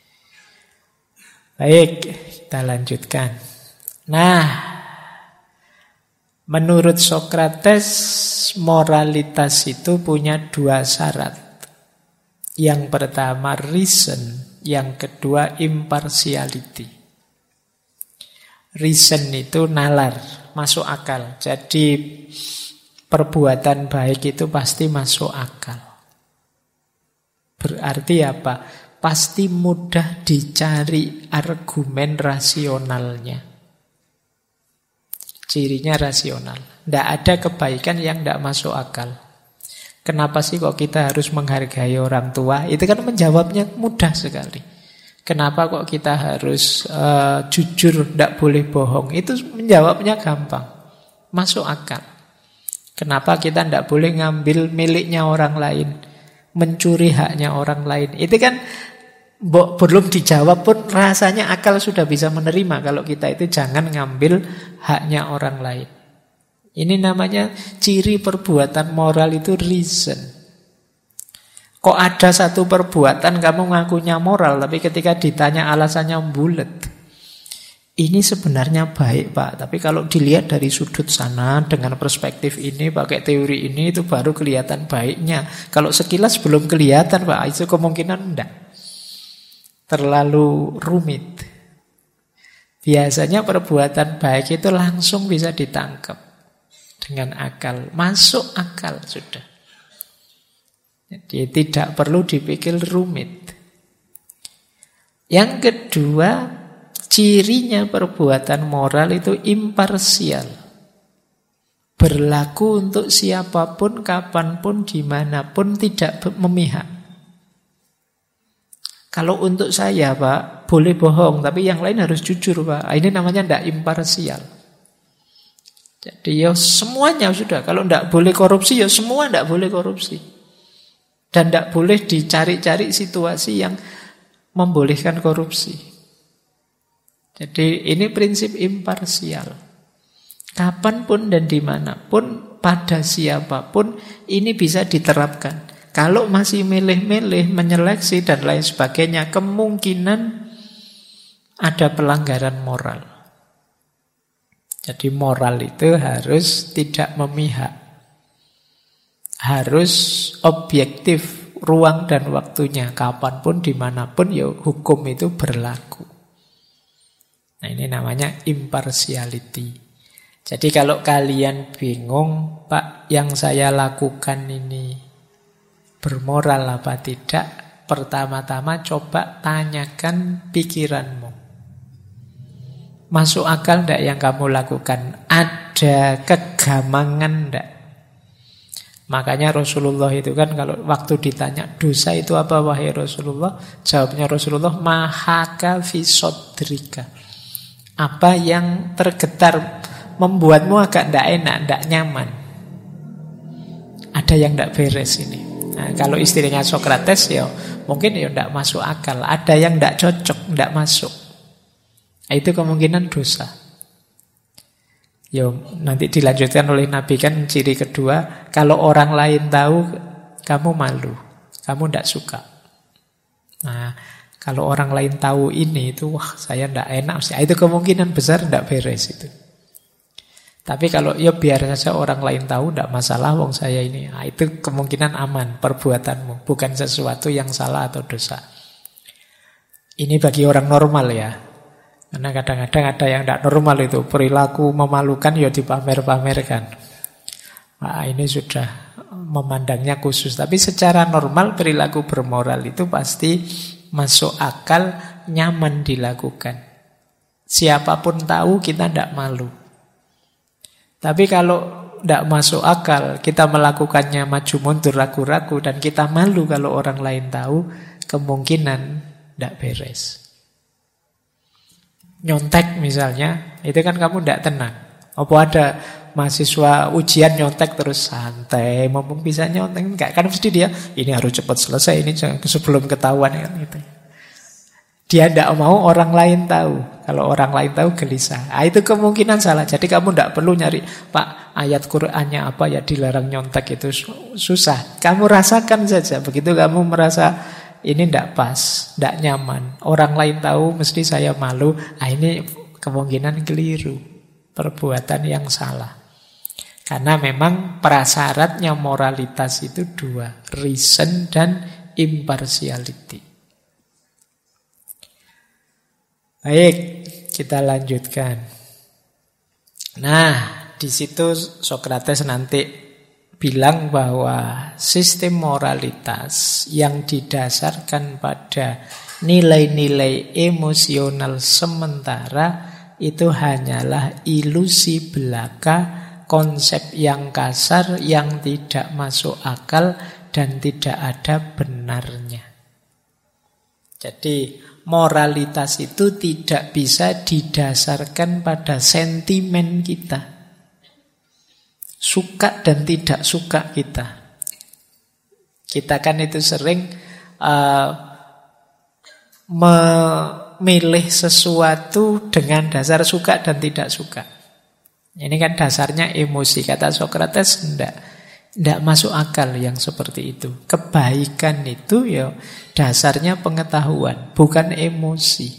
Speaker 3: Baik, kita lanjutkan. Nah, menurut Sokrates, moralitas itu punya 2 syarat. Yang pertama reason, yang kedua impartiality. Reason itu nalar, masuk akal. Jadi perbuatan baik itu pasti masuk akal. Berarti apa? Pasti mudah dicari argumen rasionalnya. Cirinya rasional. Tidak ada kebaikan yang tidak masuk akal. Kenapa sih kok kita harus menghargai orang tua? Itu kan menjawabnya mudah sekali. Kenapa kok kita harus jujur, tidak boleh bohong? Itu menjawabnya gampang. Masuk akal. Kenapa kita tidak boleh ngambil miliknya orang lain? Mencuri haknya orang lain. Itu kan belum dijawab pun rasanya akal sudah bisa menerima kalau kita itu jangan ngambil haknya orang lain. Ini namanya ciri perbuatan moral itu reason. Kok ada satu perbuatan kamu ngakunya moral tapi ketika ditanya alasannya bulet. Ini sebenarnya baik Pak, tapi kalau dilihat dari sudut sana dengan perspektif ini, pakai teori ini, itu baru kelihatan baiknya. Kalau sekilas belum kelihatan Pak, itu kemungkinan enggak. Terlalu rumit. Biasanya perbuatan baik itu langsung bisa ditangkap dengan akal. Masuk akal sudah. Jadi tidak perlu dipikir rumit. Yang kedua, cirinya perbuatan moral itu imparsial. Berlaku untuk siapapun, kapanpun, dimanapun, tidak memihak. Kalau untuk saya Pak, boleh bohong, tapi yang lain harus jujur Pak. Ini namanya tidak imparsial. Jadi semuanya sudah. Kalau tidak boleh korupsi, semua tidak boleh korupsi. Dan tidak boleh dicari-cari situasi yang membolehkan korupsi. Jadi ini prinsip imparsial. Kapanpun dan dimanapun, pada siapapun, ini bisa diterapkan. Kalau masih milih-milih, menyeleksi dan lain sebagainya, kemungkinan ada pelanggaran moral. Jadi moral itu harus tidak memihak. Harus objektif ruang dan waktunya. Kapanpun, dimanapun, hukum itu berlaku. Nah ini namanya impartiality. Jadi kalau kalian bingung, Pak, yang saya lakukan ini bermoral apa tidak? Pertama-tama coba tanyakan pikiranmu. Masuk akal enggak yang kamu lakukan? Ada kegamangan enggak? Makanya Rasulullah itu kan kalau waktu ditanya dosa itu apa wahai Rasulullah? Jawabnya Rasulullah, mahaka fi sodrika. Apa yang tergetar membuatmu agak tidak enak, tidak nyaman. Ada yang tidak beres ini. Nah, kalau istilahnya Sokrates mungkin tidak masuk akal. Ada yang tidak cocok, tidak masuk. Nah, itu kemungkinan dosa. Nanti dilanjutkan oleh Nabi kan ciri kedua, kalau orang lain tahu kamu malu, kamu tidak suka. Nah, kalau orang lain tahu ini itu saya tidak enak sih. Itu kemungkinan besar tidak beres itu. Tapi kalau biar saja orang lain tahu tidak masalah wong saya ini. Nah, itu kemungkinan aman perbuatanmu, bukan sesuatu yang salah atau dosa. Ini bagi orang normal ya. Karena kadang-kadang ada yang tidak normal itu. Perilaku memalukan dipamer-pamerkan. Nah, ini sudah memandangnya khusus. Tapi secara normal perilaku bermoral itu pasti masuk akal, nyaman dilakukan. Siapapun tahu kita tidak malu. Tapi kalau tidak masuk akal, kita melakukannya maju mundur, ragu-ragu, dan kita malu kalau orang lain tahu, kemungkinan tidak beres. Nyontek misalnya, itu kan kamu tidak tenang. Apa ada mahasiswa ujian nyontek terus santai, mumpung bisa nyontek enggak, kan mesti dia ini harus cepat selesai ini sebelum ketahuan kan gitu. Dia tidak mau orang lain tahu. Kalau orang lain tahu gelisah. Itu kemungkinan salah. Jadi kamu tidak perlu nyari, Pak, ayat Qur'annya apa ya dilarang nyontek itu susah. Kamu rasakan saja. Begitu kamu merasa ini tidak pas, tidak nyaman, orang lain tahu mesti saya malu. Ini kemungkinan keliru, perbuatan yang salah. Karena memang prasyaratnya moralitas itu dua, reason dan impartiality. Baik, kita lanjutkan. Nah, di situ Sokrates nanti bilang bahwa sistem moralitas yang didasarkan pada nilai-nilai emosional sementara itu hanyalah ilusi belaka, konsep yang kasar yang tidak masuk akal dan tidak ada benarnya. Jadi moralitas itu tidak bisa didasarkan pada sentimen kita, suka dan tidak suka kita. Kita kan itu sering memilih sesuatu dengan dasar suka dan tidak suka. Ini kan dasarnya emosi. Kata Sokrates, tidak masuk akal yang seperti itu. Kebaikan itu ya dasarnya pengetahuan, bukan emosi.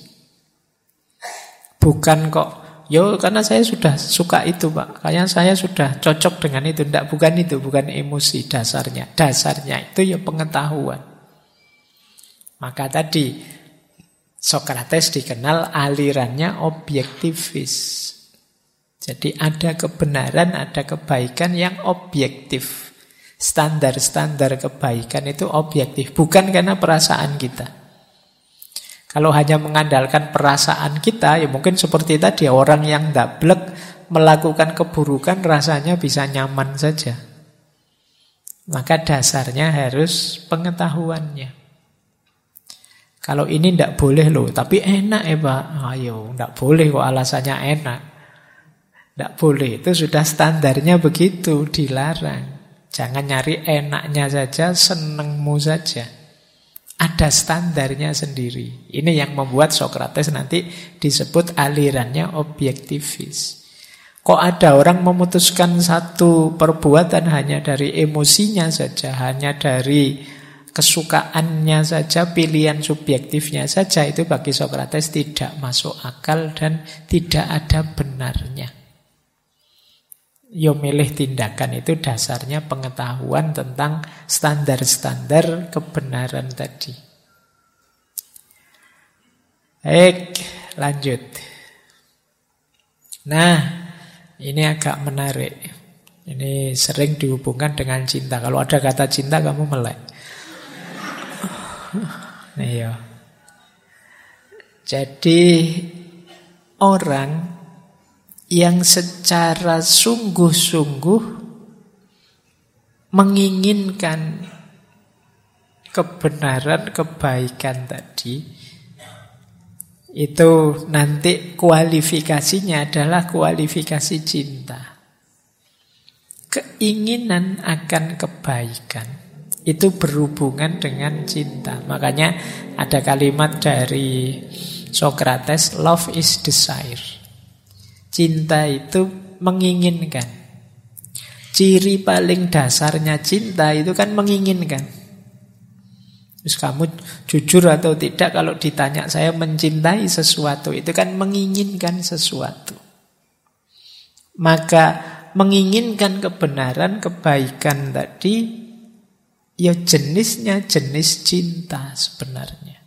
Speaker 3: Bukan kok, karena saya sudah suka itu Pak, kayaknya saya sudah cocok dengan itu. Tidak, bukan itu, bukan emosi dasarnya. Dasarnya itu ya pengetahuan. Maka tadi Sokrates dikenal alirannya objektivis. Jadi ada kebenaran, ada kebaikan yang objektif. Standar-standar kebaikan itu objektif, bukan karena perasaan kita. Kalau hanya mengandalkan perasaan kita, ya mungkin seperti tadi, orang yang dablek melakukan keburukan rasanya bisa nyaman saja. Maka dasarnya harus pengetahuannya. Kalau ini tidak boleh loh, tapi enak ya Pak. Ayo, tidak boleh kok alasannya enak. Tidak boleh, itu sudah standarnya begitu, dilarang. Jangan nyari enaknya saja, senengmu saja. Ada standarnya sendiri. Ini yang membuat Sokrates nanti disebut alirannya objektivis. Kok ada orang memutuskan satu perbuatan hanya dari emosinya saja, hanya dari kesukaannya saja, pilihan subjektifnya saja, itu bagi Sokrates tidak masuk akal dan tidak ada benarnya. Milih tindakan itu dasarnya pengetahuan tentang standar-standar kebenaran tadi. Baik, lanjut. Nah, ini agak menarik. Ini sering dihubungkan dengan cinta. Kalau ada kata cinta kamu melek. Iya. Jadi orang yang secara sungguh-sungguh menginginkan kebenaran, kebaikan tadi, itu nanti kualifikasinya adalah kualifikasi cinta. Keinginan akan kebaikan itu berhubungan dengan cinta. Makanya ada kalimat dari Sokrates, love is desire. Cinta itu menginginkan. Ciri paling dasarnya cinta itu kan menginginkan. Terus kamu jujur atau tidak kalau ditanya saya mencintai sesuatu, itu kan menginginkan sesuatu. Maka menginginkan kebenaran, kebaikan tadi, ya jenisnya jenis cinta sebenarnya.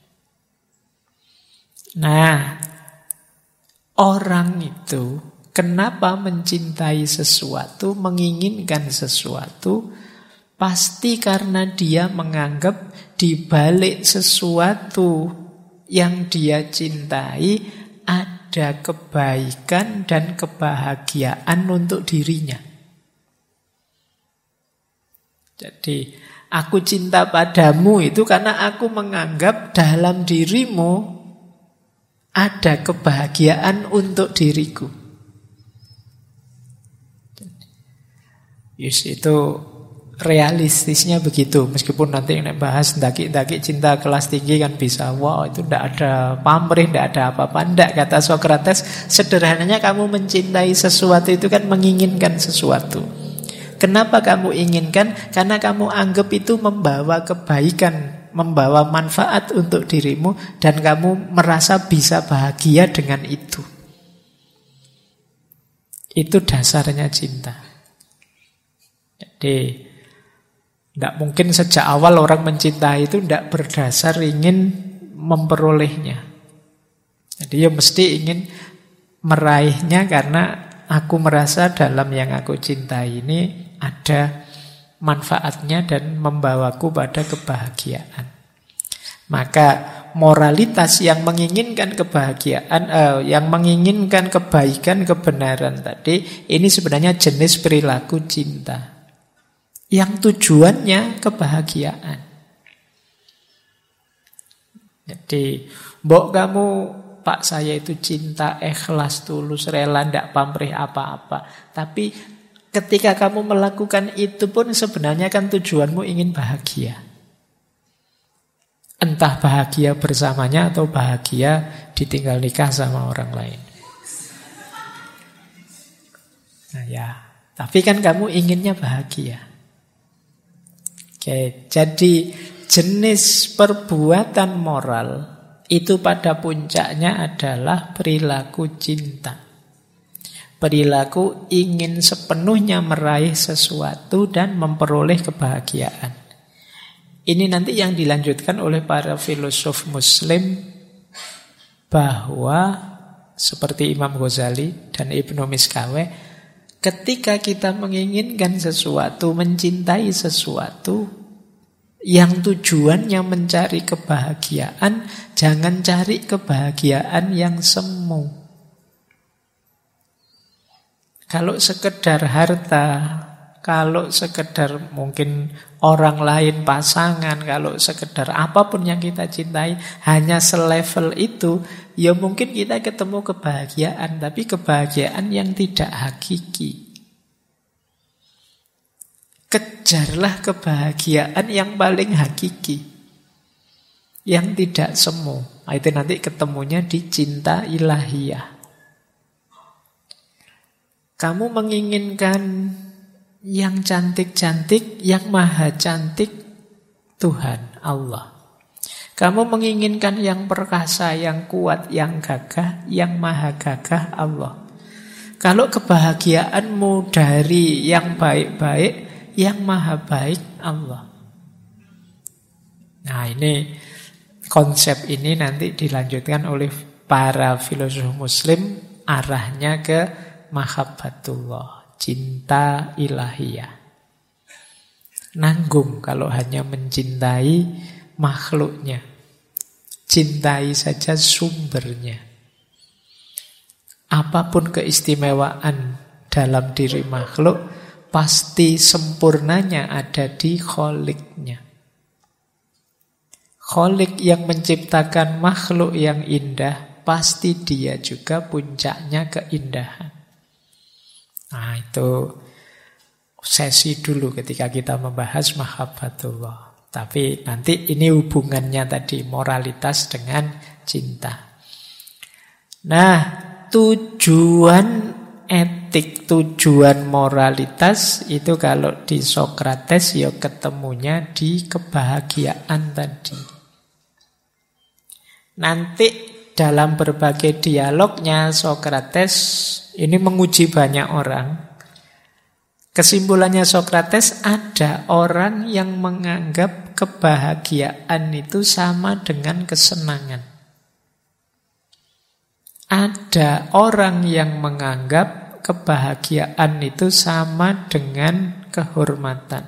Speaker 3: Nah, orang itu kenapa mencintai sesuatu, menginginkan sesuatu, pasti karena dia menganggap di balik sesuatu yang dia cintai ada kebaikan dan kebahagiaan untuk dirinya. Jadi, aku cinta padamu itu karena aku menganggap dalam dirimu ada kebahagiaan untuk diriku. Yes, itu realistisnya begitu. Meskipun nanti nek bahas ndaki-ndaki cinta kelas tinggi kan bisa, wah itu ndak ada pamrih, ndak ada apa-apa. Ndak, kata Sokrates, sederhananya kamu mencintai sesuatu itu kan menginginkan sesuatu. Kenapa kamu inginkan? Karena kamu anggap itu membawa kebaikan, membawa manfaat untuk dirimu, dan kamu merasa bisa bahagia dengan itu. Itu dasarnya cinta. Jadi tidak mungkin sejak awal orang mencintai itu tidak berdasar ingin memperolehnya. Jadi ya mesti ingin meraihnya karena aku merasa dalam yang aku cintai ini ada manfaatnya dan membawaku pada kebahagiaan. Maka moralitas yang menginginkan kebahagiaan, yang menginginkan kebaikan, kebenaran tadi, ini sebenarnya jenis perilaku cinta yang tujuannya kebahagiaan. Jadi, mbok kamu, Pak, saya itu cinta, ikhlas, tulus, rela, ndak pamrih apa-apa. Tapi ketika kamu melakukan itu pun sebenarnya kan tujuanmu ingin bahagia. Entah bahagia bersamanya atau bahagia ditinggal nikah sama orang lain. Nah ya, tapi kan kamu inginnya bahagia. Oke, jadi jenis perbuatan moral itu pada puncaknya adalah perilaku cinta. Perilaku ingin sepenuhnya meraih sesuatu dan memperoleh kebahagiaan. Ini nanti yang dilanjutkan oleh para filosof Muslim, bahwa seperti Imam Ghazali dan Ibnu Miskaweh, ketika kita menginginkan sesuatu, mencintai sesuatu yang tujuannya mencari kebahagiaan, jangan cari kebahagiaan yang semu. Kalau sekedar harta, kalau sekedar mungkin orang lain, pasangan, kalau sekedar apapun yang kita cintai, hanya selevel itu, ya mungkin kita ketemu kebahagiaan, tapi kebahagiaan yang tidak hakiki. Kejarlah kebahagiaan yang paling hakiki, yang tidak semu. Itu nanti ketemunya di cinta ilahiyah. Kamu menginginkan yang cantik-cantik, yang maha cantik, Tuhan, Allah. Kamu menginginkan yang perkasa, yang kuat, yang gagah, yang maha gagah, Allah. Kalau kebahagiaanmu dari yang baik-baik, yang maha baik, Allah. Nah ini, konsep ini nanti dilanjutkan oleh para filosof Muslim, arahnya ke mahabbatullah, cinta ilahiyah. Nanggung kalau hanya mencintai makhluknya. Cintai saja sumbernya. Apapun keistimewaan dalam diri makhluk, pasti sempurnanya ada di Kholiknya. Kholik yang menciptakan makhluk yang indah, pasti dia juga puncaknya keindahan. Nah itu sesi dulu ketika kita membahas mahabbatullah. Tapi nanti ini hubungannya tadi, moralitas dengan cinta. Nah, tujuan etik, tujuan moralitas itu kalau di Sokrates ya ketemunya di kebahagiaan tadi. Nanti dalam berbagai dialognya Sokrates ini menguji banyak orang. Kesimpulannya Sokrates, ada orang yang menganggap kebahagiaan itu sama dengan kesenangan. Ada orang yang menganggap kebahagiaan itu sama dengan kehormatan.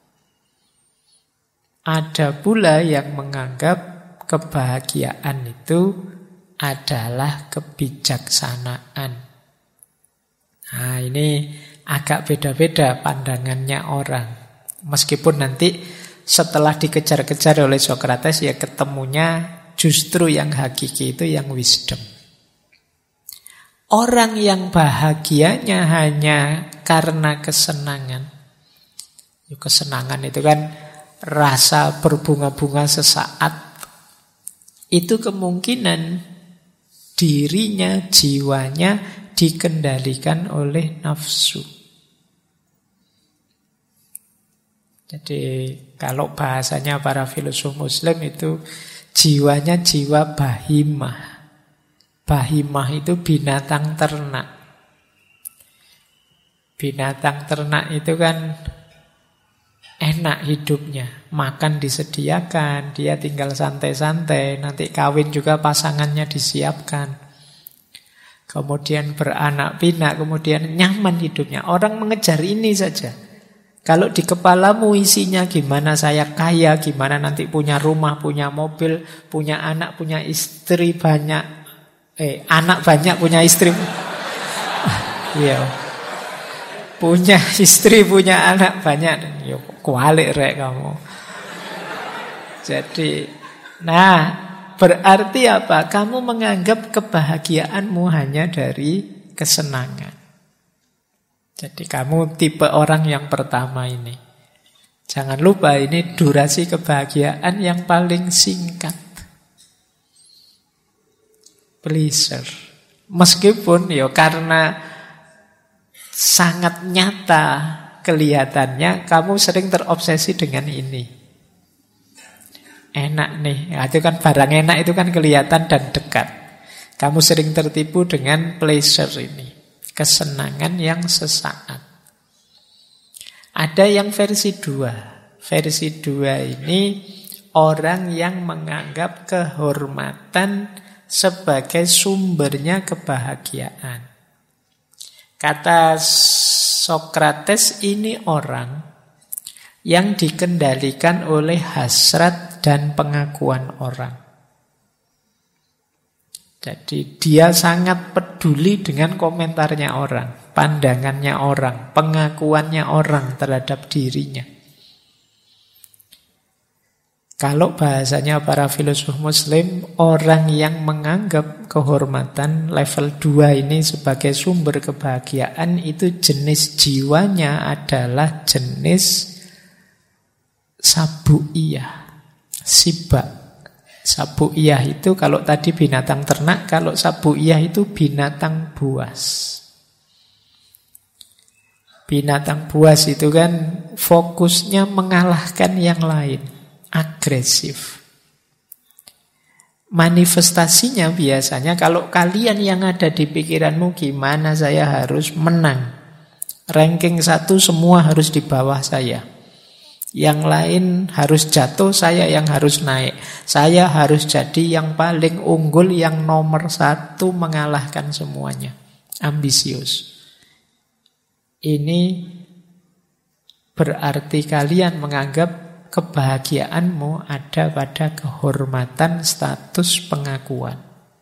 Speaker 3: Ada pula yang menganggap kebahagiaan itu adalah kebijaksanaan. Nah ini agak beda-beda pandangannya orang. Meskipun nanti setelah dikejar-kejar oleh Sokrates ya ketemunya justru yang hakiki itu yang wisdom. Orang yang bahagianya hanya karena kesenangan, Kesenangan itu kan rasa berbunga-bunga sesaat. Itu kemungkinan dirinya, jiwanya dikendalikan oleh nafsu. Jadi kalau bahasanya para filosof Muslim itu jiwanya jiwa bahimah. Bahimah itu binatang ternak. Binatang ternak itu kan enak hidupnya. Makan disediakan, dia tinggal santai-santai. Nanti kawin juga pasangannya disiapkan. Kemudian beranak pinak, kemudian nyaman hidupnya. Orang mengejar ini saja. Kalau di kepalamu isinya gimana saya kaya, gimana nanti punya rumah, punya mobil, punya anak, punya istri banyak. Anak banyak, punya istri. Iya. Punya istri, punya anak banyak. Yo, kualik rek kamu. Jadi, berarti apa? Kamu menganggap kebahagiaanmu hanya dari kesenangan. Jadi kamu tipe orang yang pertama ini. Jangan lupa ini durasi kebahagiaan yang paling singkat. Pleasure. Meskipun karena sangat nyata kelihatannya kamu sering terobsesi dengan ini. Enak nih. Itu kan barang enak itu kan kelihatan dan dekat. Kamu sering tertipu dengan pleasure ini. Kesenangan yang sesaat. Ada yang versi 2. Versi 2 ini orang yang menganggap kehormatan sebagai sumbernya kebahagiaan. Kata Sokrates, ini orang yang dikendalikan oleh hasrat dan pengakuan orang. Jadi dia sangat peduli dengan komentarnya orang, pandangannya orang, pengakuannya orang terhadap dirinya. Kalau bahasanya para filosof Muslim, orang yang menganggap kehormatan level 2 ini sebagai sumber kebahagiaan itu jenis jiwanya adalah jenis sabu'iyah, sibak. Sabu'iyah itu kalau tadi binatang ternak, kalau sabu'iyah itu binatang buas. Binatang buas itu kan fokusnya mengalahkan yang lain. Agresif. Manifestasinya biasanya kalau kalian yang ada di pikiranmu gimana saya harus menang. Ranking 1 semua harus di bawah saya. Yang lain harus jatuh, saya yang harus naik. Saya harus jadi yang paling unggul, yang nomor 1 mengalahkan semuanya. Ambisius. Ini berarti kalian menganggap kebahagiaanmu ada pada kehormatan, status, pengakuan.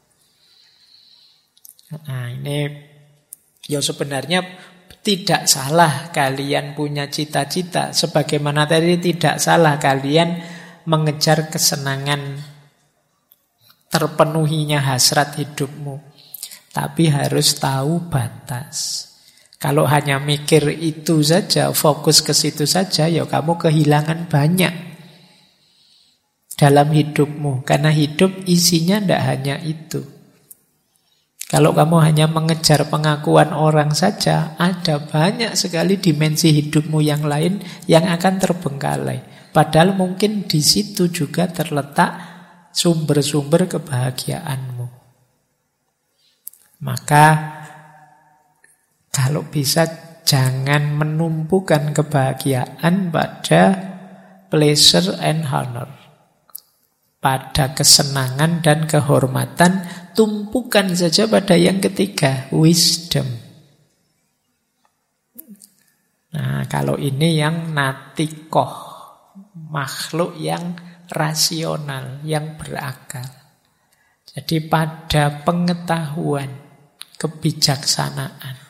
Speaker 3: Nah, ini sebenarnya tidak salah kalian punya cita-cita. Sebagaimana tadi tidak salah kalian mengejar kesenangan, terpenuhinya hasrat hidupmu. Tapi harus tahu batas. Kalau hanya mikir itu saja, fokus ke situ saja, kamu kehilangan banyak dalam hidupmu. Karena hidup isinya tidak hanya itu. Kalau kamu hanya mengejar pengakuan orang saja, ada banyak sekali dimensi hidupmu yang lain yang akan terbengkalai. Padahal mungkin di situ juga terletak sumber-sumber kebahagiaanmu. Maka kalau bisa jangan menumpukan kebahagiaan pada pleasure and honor. Pada kesenangan dan kehormatan, tumpukan saja pada yang ketiga, wisdom. Nah, kalau ini yang natikoh, makhluk yang rasional, yang berakal. Jadi pada pengetahuan, kebijaksanaan.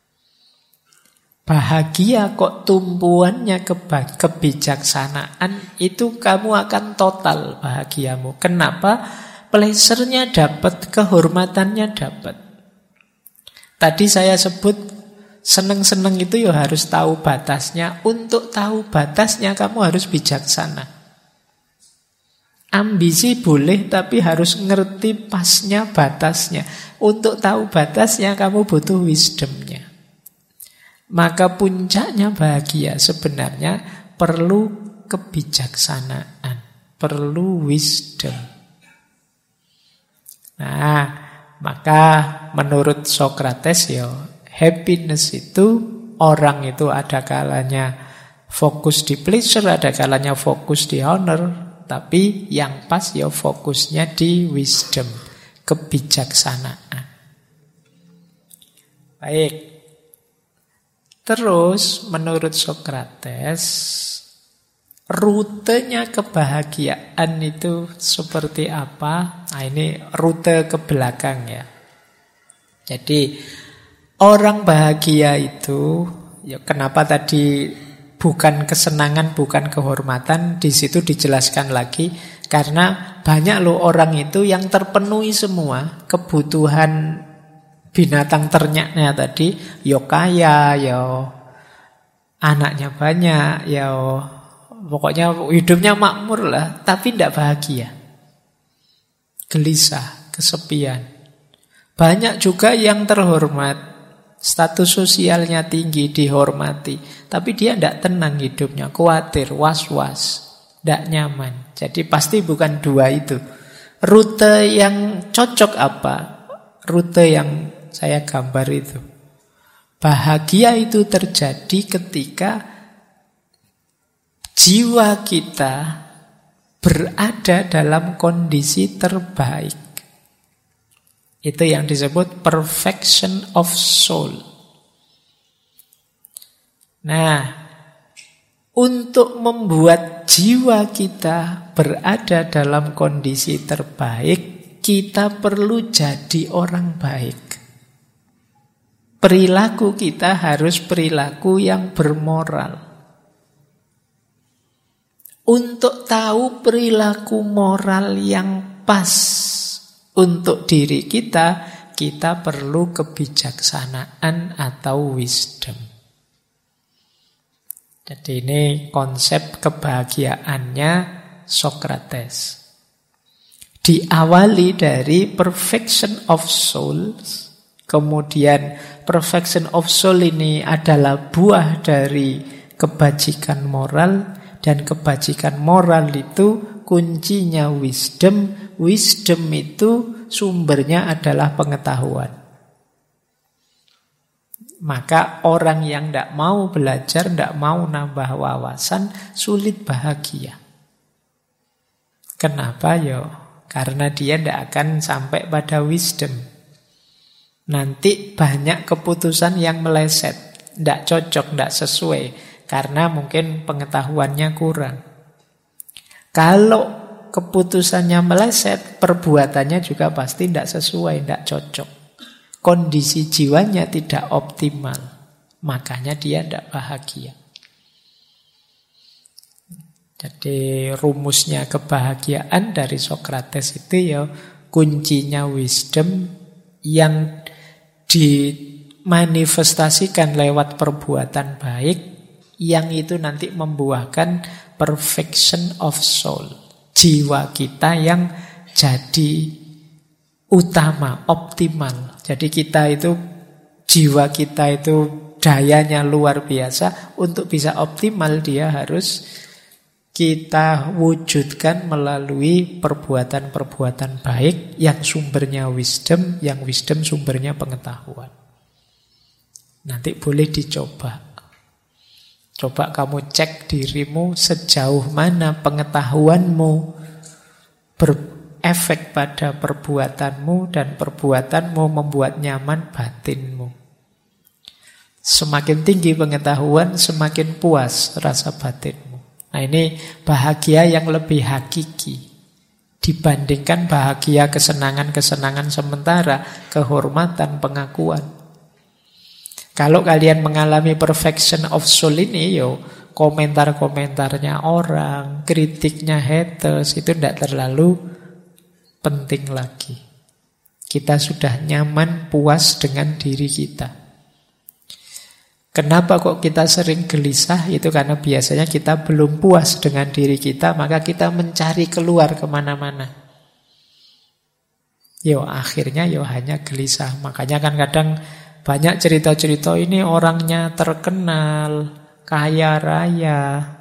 Speaker 3: Bahagia kok tumpuannya kebijaksanaan, itu kamu akan total bahagiamu. Kenapa? Pleasure-nya dapat, kehormatannya dapat. Tadi saya sebut seneng-seneng itu ya harus tahu batasnya. Untuk tahu batasnya kamu harus bijaksana. Ambisi boleh, tapi harus ngerti pasnya, batasnya. Untuk tahu batasnya kamu butuh wisdomnya. Maka puncaknya bahagia sebenarnya perlu kebijaksanaan, perlu wisdom. Nah, maka menurut Socrates ya, happiness itu orang itu ada kalanya fokus di pleasure, ada kalanya fokus di honor. Tapi yang pas ya fokusnya di wisdom, kebijaksanaan. Baik. Terus menurut Socrates, rutenya kebahagiaan itu seperti apa? Nah, ini rute ke belakang ya. Jadi orang bahagia itu, ya kenapa tadi bukan kesenangan, bukan kehormatan, di situ dijelaskan lagi. Karena banyak loh orang itu yang terpenuhi semua kebutuhan binatang ternaknya tadi, yo kaya, yo anaknya banyak, yo pokoknya hidupnya makmur lah, tapi tidak bahagia. Gelisah, kesepian. Banyak juga yang terhormat, status sosialnya tinggi, dihormati, tapi dia tidak tenang hidupnya, khawatir, was-was, tidak nyaman. Jadi pasti bukan dua itu. Rute yang cocok apa? Rute yang saya gambar itu. Bahagia itu terjadi ketika jiwa kita berada dalam kondisi terbaik. Itu yang disebut perfection of soul. Nah, untuk membuat jiwa kita berada dalam kondisi terbaik, kita perlu jadi orang baik. Perilaku kita harus perilaku yang bermoral. Untuk tahu perilaku moral yang pas untuk diri kita, kita perlu kebijaksanaan atau wisdom. Jadi ini konsep kebahagiaannya Socrates. Diawali dari perfection of souls, kemudian perfection of soul ini adalah buah dari kebajikan moral, dan kebajikan moral itu kuncinya wisdom. Wisdom itu sumbernya adalah pengetahuan. Maka orang yang tidak mau belajar, tidak mau nambah wawasan, sulit bahagia. Kenapa ya? Karena dia tidak akan sampai pada wisdom. Nanti banyak keputusan yang meleset, tidak cocok, tidak sesuai, karena mungkin pengetahuannya kurang. Kalau keputusannya meleset, perbuatannya juga pasti tidak sesuai, tidak cocok. Kondisi jiwanya tidak optimal, makanya dia tidak bahagia. Jadi rumusnya kebahagiaan dari Socrates itu ya kuncinya wisdom yang dimanifestasikan lewat perbuatan baik, yang itu nanti membuahkan perfection of soul. Jiwa kita yang jadi utama, optimal. Jadi jiwa kita itu dayanya luar biasa. Untuk bisa optimal dia harus kita wujudkan melalui perbuatan-perbuatan baik yang sumbernya wisdom, yang wisdom sumbernya pengetahuan. Nanti boleh dicoba. Coba kamu cek dirimu sejauh mana pengetahuanmu berefek pada perbuatanmu dan perbuatanmu membuat nyaman batinmu. Semakin tinggi pengetahuan, semakin puas rasa batinmu. Nah ini bahagia yang lebih hakiki dibandingkan bahagia kesenangan-kesenangan sementara, kehormatan, pengakuan. Kalau kalian mengalami perfection of soul ini, komentar-komentarnya orang, kritiknya haters, itu tidak terlalu penting lagi. Kita sudah nyaman, puas dengan diri kita. Kenapa kok kita sering gelisah? Itu karena biasanya kita belum puas dengan diri kita, maka kita mencari keluar kemana-mana. Akhirnya hanya gelisah. Makanya kan kadang banyak cerita-cerita ini orangnya terkenal, kaya raya,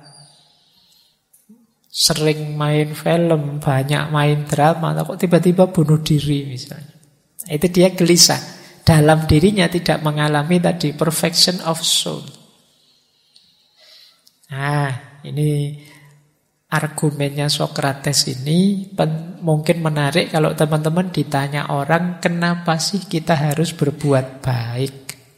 Speaker 3: sering main film, banyak main drama, kok tiba-tiba bunuh diri misalnya. Itu dia gelisah. Dalam dirinya tidak mengalami tadi perfection of soul. Nah, ini argumennya Sokrates ini mungkin menarik kalau teman-teman ditanya orang, kenapa sih kita harus berbuat baik?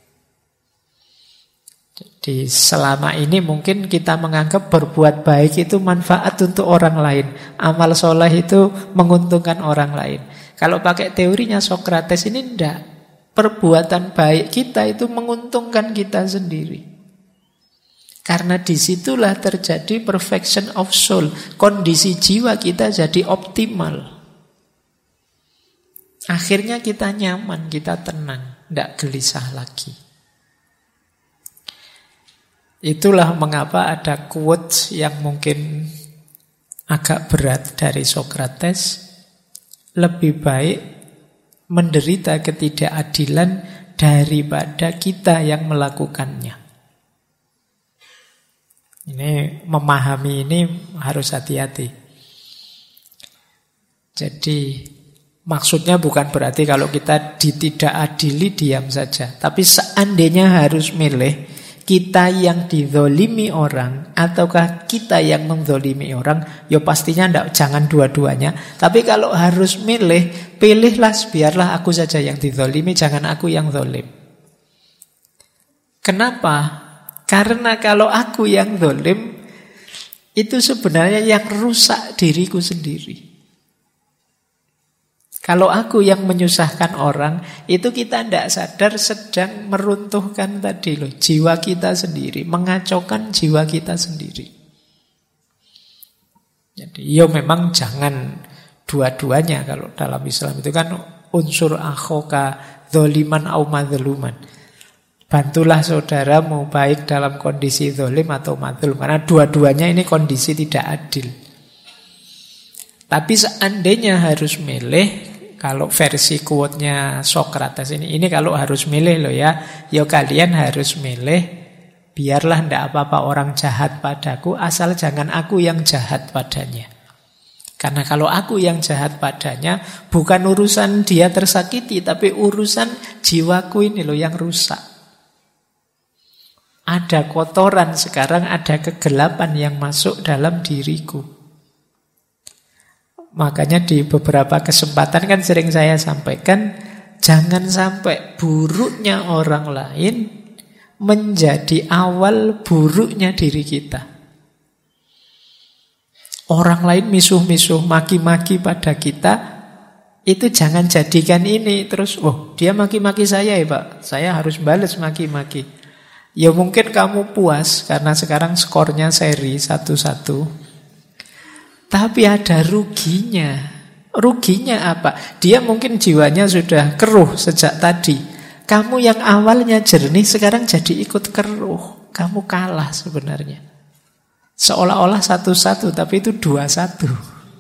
Speaker 3: Jadi selama ini mungkin kita menganggap berbuat baik itu manfaat untuk orang lain. Amal soleh itu menguntungkan orang lain. Kalau pakai teorinya Sokrates ini enggak. Perbuatan baik kita itu menguntungkan kita sendiri. Karena disitulah terjadi perfection of soul. Kondisi jiwa kita jadi optimal. Akhirnya kita nyaman, kita tenang, tidak gelisah lagi. Itulah mengapa ada quotes yang mungkin agak berat dari Sokrates. Lebih baik menderita ketidakadilan daripada kita yang melakukannya. Ini memahami ini harus hati-hati. Jadi maksudnya bukan berarti kalau kita ditidakadili diam saja. Tapi seandainya harus milih, kita yang dizolimi orang ataukah kita yang menzolimi orang, pastinya jangan dua-duanya. Tapi kalau harus milih, pilihlah biarlah aku saja yang dizolimi, jangan aku yang zolim. Kenapa? Karena kalau aku yang zolim, itu sebenarnya yang rusak diriku sendiri. Kalau aku yang menyusahkan orang, itu kita tidak sadar sedang meruntuhkan tadi loh, jiwa kita sendiri, mengacaukan jiwa kita sendiri. Jadi memang jangan dua-duanya. Kalau dalam Islam itu kan unsur akhoka dzoliman au madzluman. Bantulah saudaramu baik dalam kondisi zolim atau madzlum, karena dua-duanya ini kondisi tidak adil. Tapi seandainya harus milih, kalau versi quote-nya Sokrates ini kalau harus milih loh ya kalian harus milih, biarlah ndak apa-apa orang jahat padaku, asal jangan aku yang jahat padanya. Karena kalau aku yang jahat padanya, bukan urusan dia tersakiti, tapi urusan jiwaku ini loh yang rusak. Ada kotoran sekarang, ada kegelapan yang masuk dalam diriku. Makanya di beberapa kesempatan kan sering saya sampaikan, jangan sampai buruknya orang lain menjadi awal buruknya diri kita. Orang lain misuh-misuh, maki-maki pada kita, itu jangan jadikan ini terus, dia maki-maki saya ya Pak, saya harus balas maki-maki. Ya mungkin kamu puas karena sekarang skornya seri 1-1. Tapi ada ruginya. Ruginya apa? Dia mungkin jiwanya sudah keruh sejak tadi. Kamu yang awalnya jernih sekarang jadi ikut keruh. Kamu kalah sebenarnya. Seolah-olah 1-1 tapi itu 2-1.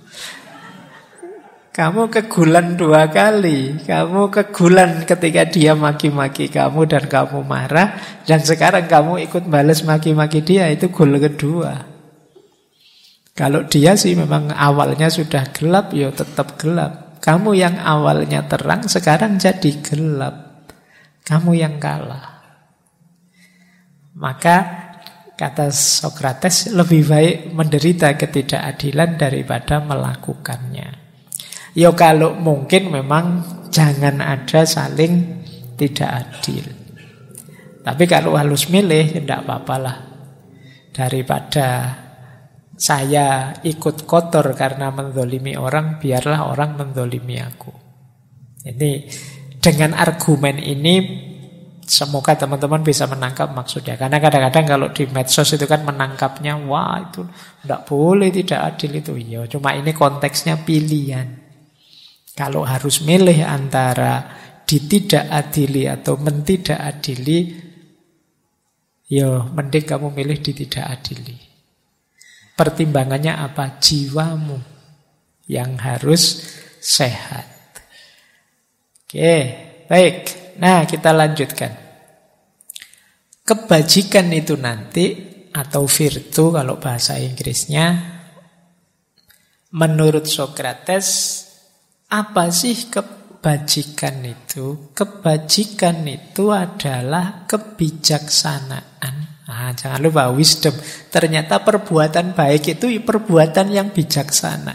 Speaker 3: Kamu kegulan 2 kali. Kamu kegulan ketika dia maki-maki kamu dan kamu marah. Dan sekarang kamu ikut balas maki-maki dia. Itu gol kedua. Kalau dia sih memang awalnya sudah gelap, tetap gelap. Kamu yang awalnya terang, sekarang jadi gelap. Kamu yang kalah. Maka, kata Sokrates, lebih baik menderita ketidakadilan daripada melakukannya. Kalau mungkin memang jangan ada saling tidak adil. Tapi kalau harus milih, tidak apa-apalah. Daripada saya ikut kotor karena menzolimi orang, biarlah orang menzolimi aku. Ini dengan argumen ini semoga teman-teman bisa menangkap maksudnya. Karena kadang-kadang kalau di medsos itu kan menangkapnya, wah itu tidak boleh, tidak adil itu. Cuma ini konteksnya pilihan. Kalau harus milih antara ditidakadili atau mentidakadili, yo mending kamu milih tidak adili. Pertimbangannya apa? Jiwamu yang harus sehat. Oke, baik. Nah, kita lanjutkan. Kebajikan itu nanti, atau virtu kalau bahasa Inggrisnya, menurut Sokrates, apa sih kebajikan itu? Kebajikan itu adalah kebijaksanaan. Nah, jangan lupa wisdom. Ternyata perbuatan baik itu perbuatan yang bijaksana.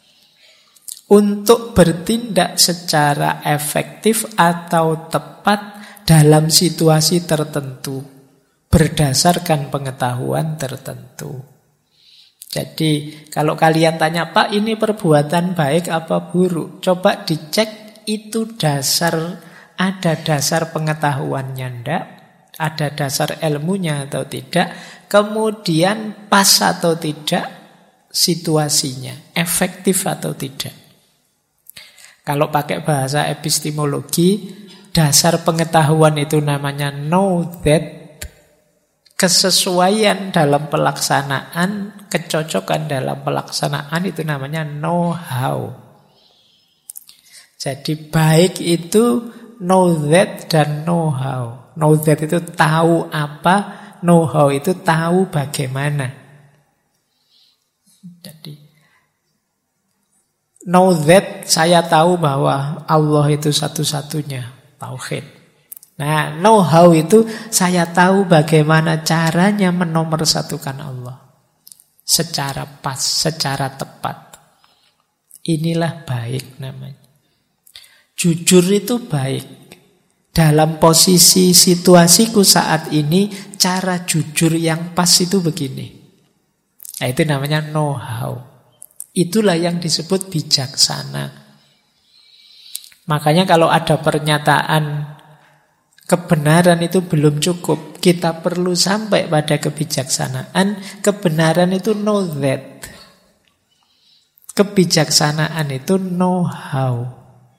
Speaker 3: Untuk bertindak secara efektif atau tepat dalam situasi tertentu, berdasarkan pengetahuan tertentu. Jadi kalau kalian tanya, Pak, ini perbuatan baik apa buruk? Coba dicek itu ada dasar pengetahuannya ndak? Ada dasar ilmunya atau tidak, kemudian pas atau tidak situasinya, efektif atau tidak. Kalau pakai bahasa epistemologi, dasar pengetahuan itu namanya know that, kesesuaian dalam pelaksanaan, kecocokan dalam pelaksanaan itu namanya know how. Jadi baik itu know that dan know how. Know that itu tahu apa, know how itu tahu bagaimana. Jadi know that, saya tahu bahwa Allah itu satu-satunya, tauhid. Nah, know how itu saya tahu bagaimana caranya menomorsatukan Allah secara pas, secara tepat. Inilah baik namanya. Jujur itu baik. Dalam posisi situasiku saat ini, cara jujur yang pas itu begini. Nah, itu namanya know how. Itulah yang disebut bijaksana. Makanya kalau ada pernyataan kebenaran itu belum cukup, kita perlu sampai pada kebijaksanaan. Kebenaran itu know that. Kebijaksanaan itu know how.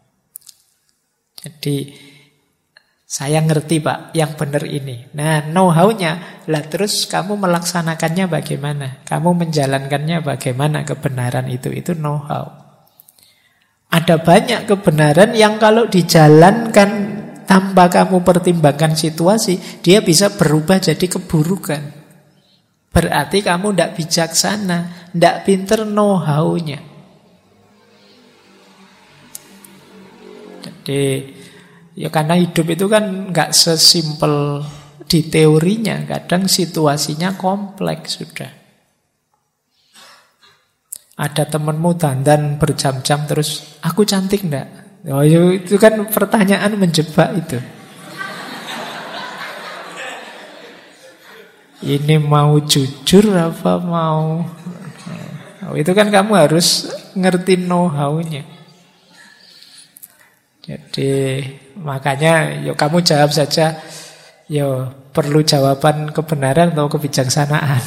Speaker 3: Jadi saya ngerti, Pak, yang benar ini. Nah, know how-nya, lah terus kamu melaksanakannya bagaimana? Kamu menjalankannya bagaimana kebenaran itu? Itu know how. Ada banyak kebenaran yang kalau dijalankan tanpa kamu pertimbangkan situasi, dia bisa berubah jadi keburukan. Berarti kamu tidak bijaksana, tidak pinter know how-nya. Jadi ya karena hidup itu kan nggak sesimpel di teorinya, kadang situasinya kompleks sudah. Ada temenmu dandan berjam-jam terus, aku cantik ndak? Oh, itu kan pertanyaan menjebak itu. Ini mau jujur apa mau? Oh, itu kan kamu harus ngerti know how-nya. Jadi makanya yuk kamu jawab saja, yo perlu jawaban kebenaran atau kebijaksanaan.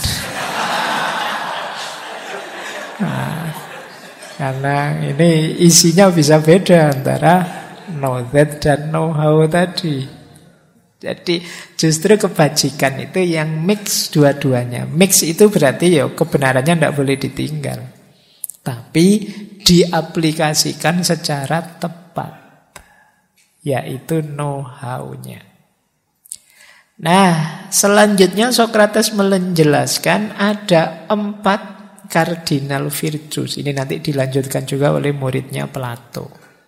Speaker 3: Nah, karena ini isinya bisa beda antara know that dan know how tadi. Jadi justru kebajikan itu yang mix dua-duanya. Mix itu berarti ya kebenarannya tidak boleh ditinggal, tapi diaplikasikan secara tepat, yaitu know how-nya. Nah, selanjutnya Sokrates menjelaskan ada 4 cardinal virtues. Ini nanti dilanjutkan juga oleh muridnya Plato.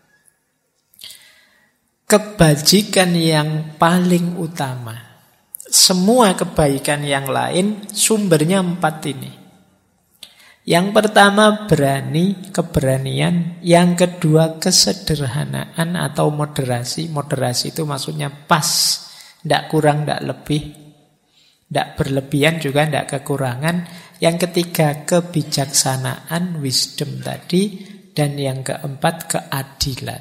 Speaker 3: Kebajikan yang paling utama. Semua kebaikan yang lain sumbernya 4 ini. Yang pertama berani, keberanian. Yang kedua kesederhanaan atau moderasi. Moderasi itu maksudnya pas. Tidak kurang, tidak lebih. Tidak berlebihan juga, tidak kekurangan. Yang ketiga kebijaksanaan, wisdom tadi. Dan yang keempat keadilan.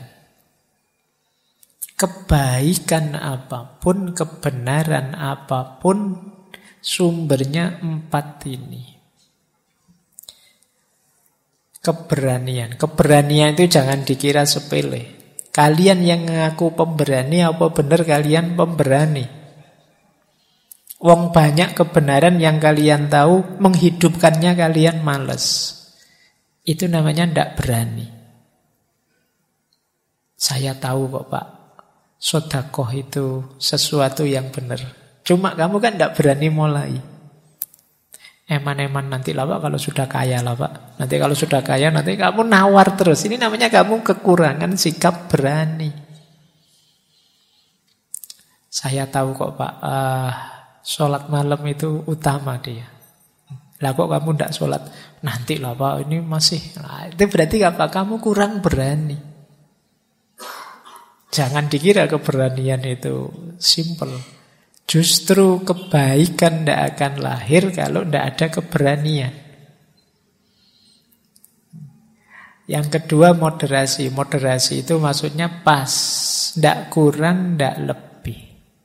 Speaker 3: Kebaikan apapun, kebenaran apapun, sumbernya 4 ini. Keberanian. Keberanian itu jangan dikira sepele. Kalian yang mengaku pemberani, apa benar kalian pemberani? Wong banyak kebenaran yang kalian tahu, menghidupkannya kalian males. Itu namanya ndak berani. Saya tahu kok Pak, sedekah itu sesuatu yang benar. Cuma kamu kan ndak berani mulai. Eman-eman nanti lah Pak kalau sudah kaya lah Pak. Nanti kalau sudah kaya nanti kamu nawar terus. Ini namanya kamu kekurangan sikap berani. Saya tahu kok Pak, sholat malam itu utama dia. Lah kok kamu tidak sholat? Nanti lah Pak, ini masih. Nah, itu berarti apa? Kamu kurang berani. Jangan dikira keberanian itu simple. Justru kebaikan tidak akan lahir kalau tidak ada keberanian. Yang kedua moderasi. Moderasi itu maksudnya pas. Tidak kurang, tidak lebih.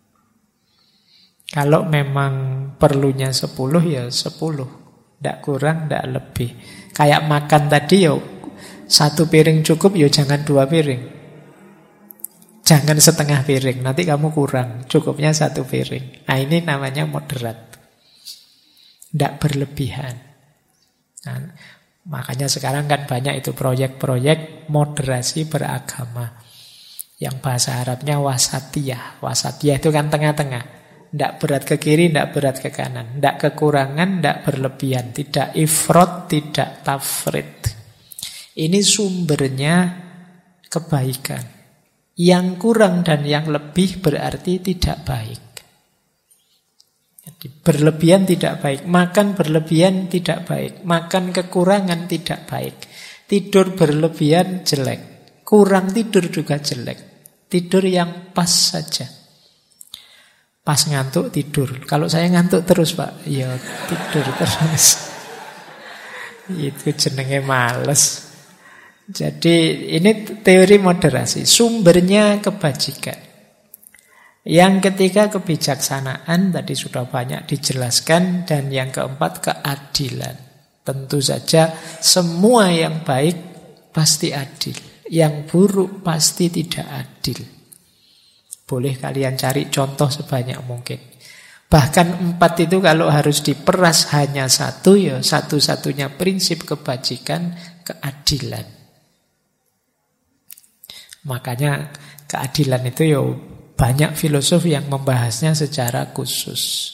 Speaker 3: Kalau memang perlunya 10 ya 10. Tidak kurang, tidak lebih. Kayak makan tadi ya 1 piring cukup ya jangan 2 piring. Jangan setengah piring, nanti kamu kurang. Cukupnya 1 piring. Nah ini namanya moderat. Tidak berlebihan. Nah, makanya sekarang kan banyak itu proyek-proyek moderasi beragama. Yang bahasa Arabnya wasatiyah. Wasatiyah itu kan tengah-tengah. Tidak berat ke kiri, tidak berat ke kanan. Tidak kekurangan, tidak berlebihan. Tidak ifrat, tidak tafrit. Ini sumbernya kebaikan. Yang kurang dan yang lebih berarti tidak baik. Jadi berlebihan tidak baik. Makan berlebihan tidak baik. Makan kekurangan tidak baik. Tidur berlebihan jelek. Kurang tidur juga jelek. Tidur yang pas saja. Pas ngantuk tidur. Kalau saya ngantuk terus Pak, ya tidur terus. Itu jenenge males. Jadi ini teori moderasi. Sumbernya kebajikan. Yang ketiga kebijaksanaan. Tadi sudah banyak dijelaskan. Dan yang keempat keadilan. Tentu saja semua yang baik pasti adil. Yang buruk pasti tidak adil. Boleh kalian cari contoh sebanyak mungkin. Bahkan 4 itu kalau harus diperas hanya 1, ya satu-satunya prinsip kebajikan keadilan. Makanya keadilan itu ya banyak filosof yang membahasnya secara khusus.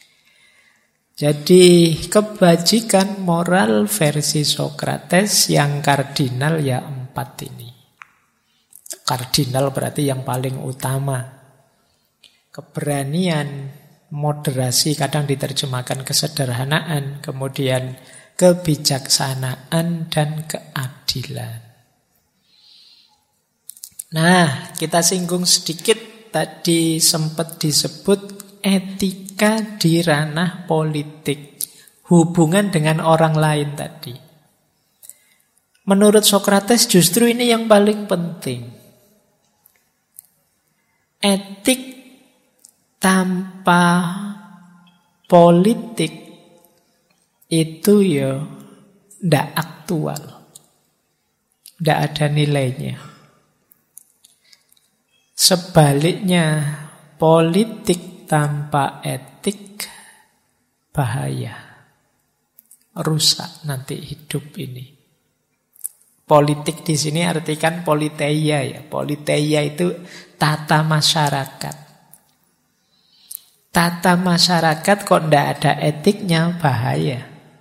Speaker 3: Jadi kebajikan moral versi Sokrates yang kardinal ya 4 ini. Kardinal berarti yang paling utama. Keberanian, moderasi kadang diterjemahkan kesederhanaan, kemudian kebijaksanaan dan keadilan. Nah, kita singgung sedikit, tadi sempat disebut etika di ranah politik. Hubungan dengan orang lain tadi. Menurut Sokrates justru ini yang paling penting. Etik tanpa politik itu ya tidak aktual. Tidak ada nilainya. Sebaliknya, politik tanpa etik bahaya. Rusak nanti hidup ini. Politik di sini artikan politeia ya. Politeia itu tata masyarakat. Tata masyarakat kok tidak ada etiknya bahaya.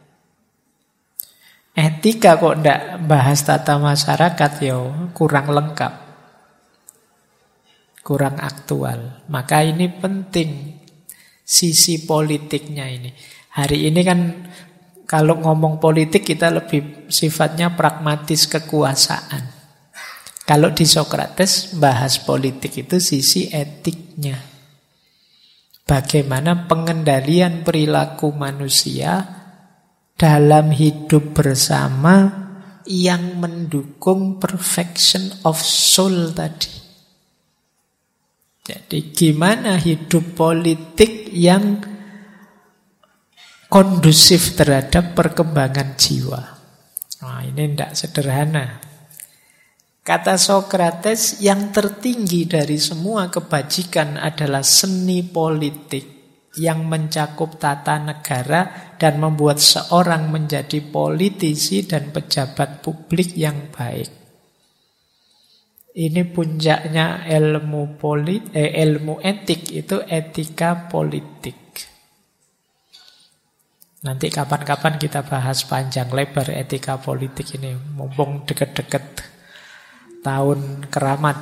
Speaker 3: Etika kok tidak bahas tata masyarakat ya kurang lengkap. Kurang aktual. Maka ini penting sisi politiknya ini. Hari ini kan kalau ngomong politik kita lebih sifatnya pragmatis kekuasaan. Kalau di Sokrates bahas politik itu sisi etiknya. Bagaimana pengendalian perilaku manusia dalam hidup bersama yang mendukung perfection of soul tadi. Jadi gimana hidup politik yang kondusif terhadap perkembangan jiwa. Nah, ini tidak sederhana. Kata Sokrates, yang tertinggi dari semua kebajikan adalah seni politik. yang mencakup tata negara dan membuat seorang menjadi politisi dan pejabat publik yang baik. Ini puncaknya ilmu etik, itu etika politik. Nanti kapan-kapan kita bahas panjang lebar etika politik ini, mumpung deket-deket tahun keramat.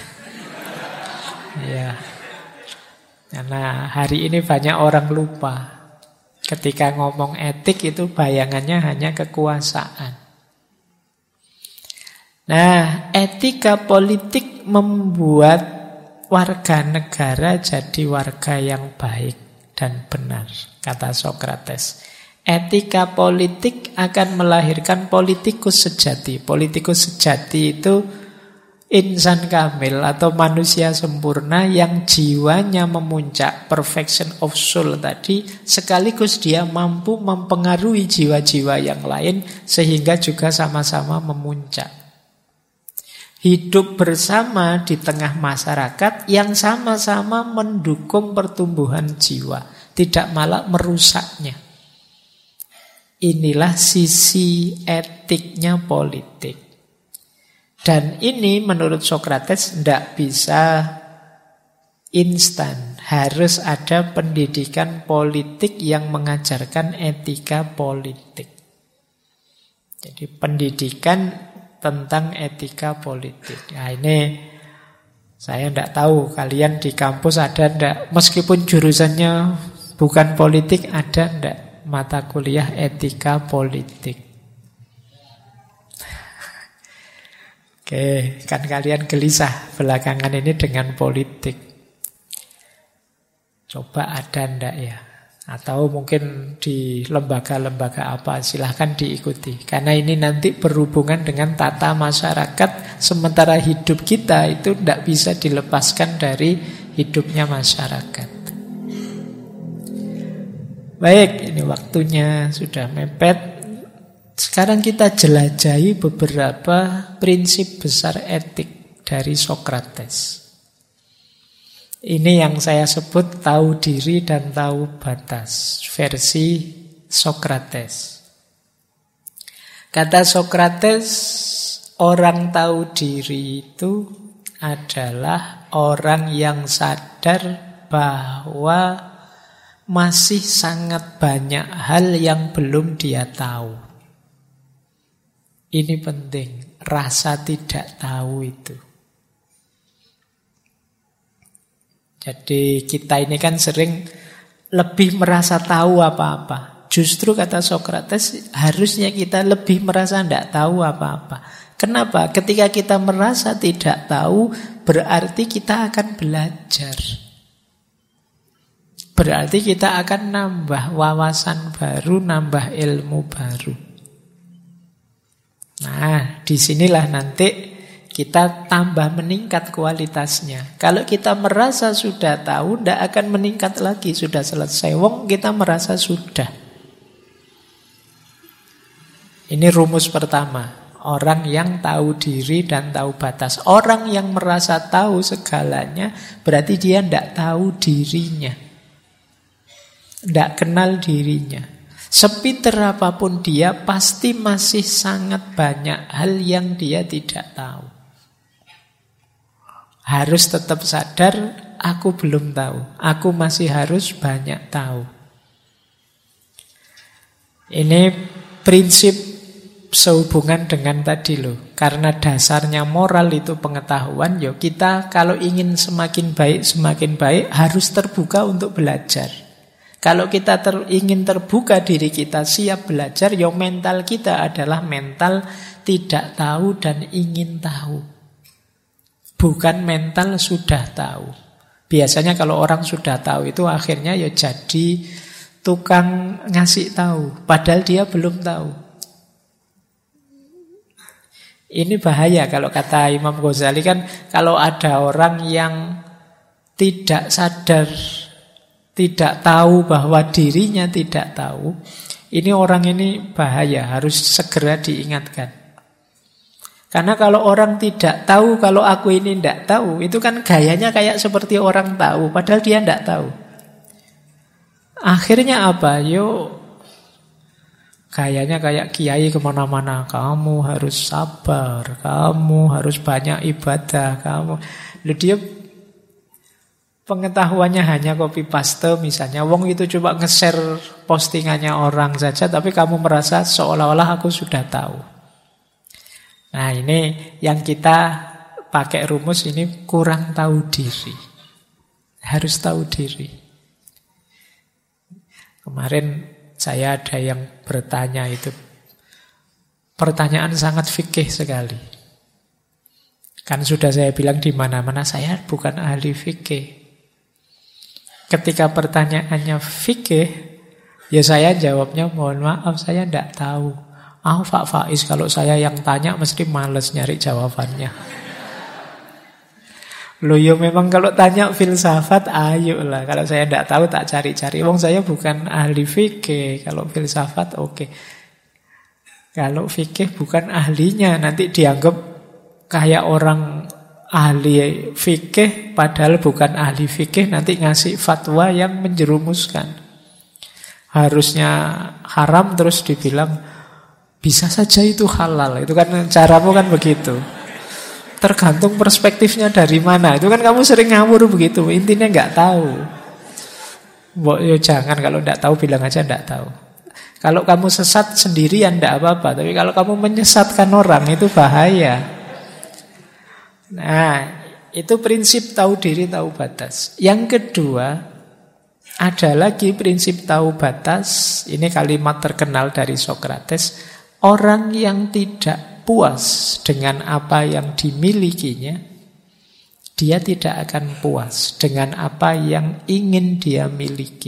Speaker 3: Ya. Karena hari ini banyak orang lupa. Ketika ngomong etik itu bayangannya hanya kekuasaan. Nah, etika politik membuat warga negara jadi warga yang baik dan benar, kata Sokrates. Etika politik akan melahirkan politikus sejati. Politikus sejati itu insan kamil atau manusia sempurna yang jiwanya memuncak, perfection of soul tadi, sekaligus dia mampu mempengaruhi jiwa-jiwa yang lain sehingga juga sama-sama memuncak. Hidup bersama di tengah masyarakat yang sama-sama mendukung pertumbuhan jiwa, tidak malah merusaknya. Inilah sisi etiknya politik. Dan ini menurut Sokrates tidak bisa instan. Harus ada pendidikan politik yang mengajarkan etika politik. Jadi pendidikan tentang etika politik. Nah ini saya tidak tahu kalian di kampus ada tidak. Meskipun jurusannya bukan politik, ada tidak mata kuliah etika politik. Oke, kan kalian gelisah belakangan ini dengan politik. Coba ada ndak ya? Atau mungkin di lembaga-lembaga apa, silahkan diikuti. Karena ini nanti berhubungan dengan tata masyarakat, sementara hidup kita itu ndak bisa dilepaskan dari hidupnya masyarakat. Baik, ini waktunya sudah mepet. Sekarang kita jelajahi beberapa prinsip besar etik dari Sokrates. Ini yang saya sebut tahu diri dan tahu batas, versi Sokrates. Kata Sokrates, orang tahu diri itu adalah orang yang sadar bahwa masih sangat banyak hal yang belum dia tahu. Ini penting, rasa tidak tahu itu. Jadi kita ini kan sering lebih merasa tahu apa-apa. Justru kata Sokrates, harusnya kita lebih merasa tidak tahu apa-apa. Kenapa? Ketika kita merasa tidak tahu, berarti kita akan belajar. Berarti kita akan nambah wawasan baru, nambah ilmu baru. Nah, disinilah nanti kita tambah meningkat kualitasnya. Kalau kita merasa sudah tahu, tidak akan meningkat lagi. Sudah selesai, wong kita merasa sudah. Ini rumus pertama. Orang yang tahu diri dan tahu batas. Orang yang merasa tahu segalanya, berarti dia tidak tahu dirinya. Tidak kenal dirinya. Sepinter apapun dia, pasti masih sangat banyak hal yang dia tidak tahu. Harus tetap sadar, aku belum tahu. Aku masih harus banyak tahu. Ini prinsip sehubungan dengan tadi loh. Karena dasarnya moral itu pengetahuan, yo kita kalau ingin semakin baik harus terbuka untuk belajar. Kalau kita ingin terbuka diri kita, siap belajar, ya mental kita adalah mental tidak tahu dan ingin tahu. Bukan mental sudah tahu. Biasanya kalau orang sudah tahu itu akhirnya ya jadi tukang ngasih tahu, padahal dia belum tahu. Ini bahaya kalau kata Imam Ghazali kan, kalau ada orang yang tidak sadar, tidak tahu bahwa dirinya tidak tahu, ini orang ini bahaya, harus segera diingatkan. Karena kalau orang tidak tahu, kalau aku ini tidak tahu, itu kan gayanya kayak seperti orang tahu, padahal dia tidak tahu. Akhirnya apa? Kayaknya kayak kiai kemana-mana. Kamu harus sabar, kamu harus banyak ibadah, dia pengetahuannya hanya copy paste misalnya. Wong itu coba nge-share postingannya orang saja, tapi kamu merasa seolah-olah aku sudah tahu. Nah ini yang kita pakai rumus ini kurang tahu diri. Harus tahu diri. Kemarin saya ada yang bertanya itu. Pertanyaan sangat fikih sekali. Kan sudah saya bilang di mana-mana saya bukan ahli fikih. Ketika pertanyaannya fikih, ya saya jawabnya mohon maaf saya tidak tahu. Pak Faiz kalau saya yang tanya mesti males nyari jawabannya. Loh ya memang kalau tanya filsafat ayolah. Kalau saya tidak tahu tak cari-cari. Wong saya bukan ahli fikih. Kalau filsafat oke. Kalau fikih bukan ahlinya, nanti dianggap kayak orang ahli fikih padahal bukan ahli fikih, nanti ngasih fatwa yang menjerumuskan. Harusnya haram terus dibilang bisa saja itu halal. Itu kan caramu kan begitu. Tergantung perspektifnya dari mana. Itu kan kamu sering ngawur begitu. Intinya nggak tahu. Jangan kalau nggak tahu bilang aja nggak tahu. Kalau kamu sesat sendirian nggak apa-apa. Tapi kalau kamu menyesatkan orang itu bahaya. Nah, itu prinsip tahu diri, tahu batas. Yang kedua, ada lagi prinsip tahu batas. Ini kalimat terkenal dari Sokrates. Orang yang tidak puas dengan apa yang dimilikinya, dia tidak akan puas dengan apa yang ingin dia miliki.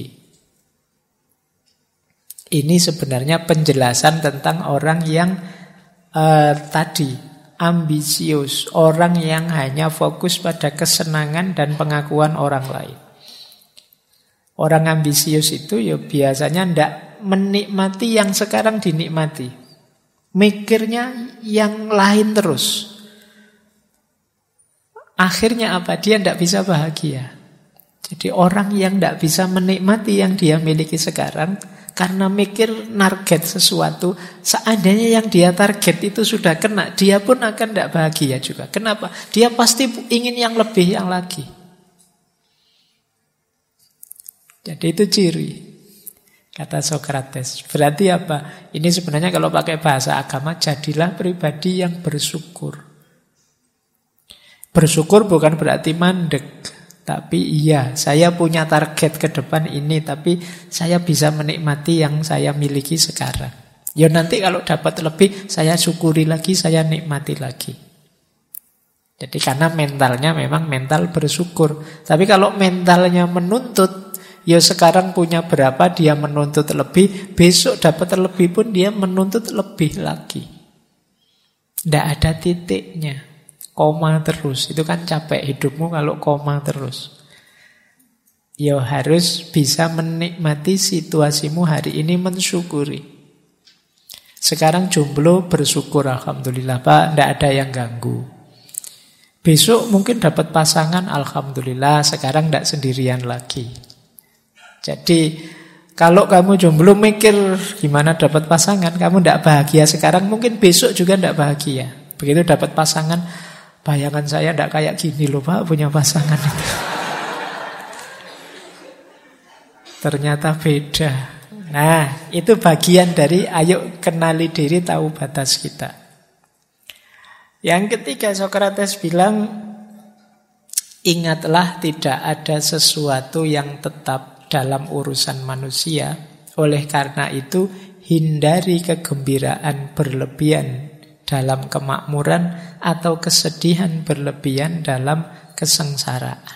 Speaker 3: Ini sebenarnya penjelasan tentang orang yang tadi ambisius, orang yang hanya fokus pada kesenangan dan pengakuan orang lain. Orang ambisius itu ya biasanya tidak menikmati yang sekarang dinikmati. Mikirnya yang lain terus. Akhirnya apa? Dia tidak bisa bahagia. Jadi orang yang tidak bisa menikmati yang dia miliki sekarang karena mikir target sesuatu, seandainya yang dia target itu sudah kena, dia pun akan tidak bahagia juga. Kenapa? Dia pasti ingin yang lebih, yang lagi. Jadi itu ciri, kata Sokrates. Berarti apa? Ini sebenarnya kalau pakai bahasa agama, jadilah pribadi yang bersyukur. Bersyukur bukan berarti mandek. Tapi iya, saya punya target ke depan ini, tapi saya bisa menikmati yang saya miliki sekarang. Ya nanti kalau dapat lebih, saya syukuri lagi, saya nikmati lagi. Jadi karena mentalnya memang mental bersyukur. Tapi kalau mentalnya menuntut, ya sekarang punya berapa, dia menuntut lebih, besok dapat lebih pun dia menuntut lebih lagi. Tidak ada titiknya. Koma terus, itu kan capek hidupmu kalau koma terus. Ya harus bisa menikmati situasimu hari ini, mensyukuri. Sekarang jomblo bersyukur, alhamdulillah Pak, tidak ada yang ganggu. Besok mungkin dapat pasangan, alhamdulillah, sekarang tidak sendirian lagi. Jadi kalau kamu jomblo mikir gimana dapat pasangan, kamu tidak bahagia sekarang, mungkin besok juga tidak bahagia. Begitu dapat pasangan, bayangan saya tidak kayak gini loh Pak, punya pasangan itu. Ternyata beda. Nah, itu bagian dari ayo kenali diri, tahu batas kita. Yang ketiga, Sokrates bilang, ingatlah tidak ada sesuatu yang tetap dalam urusan manusia. Oleh karena itu, hindari kegembiraan berlebihan dalam kemakmuran atau kesedihan berlebihan dalam kesengsaraan.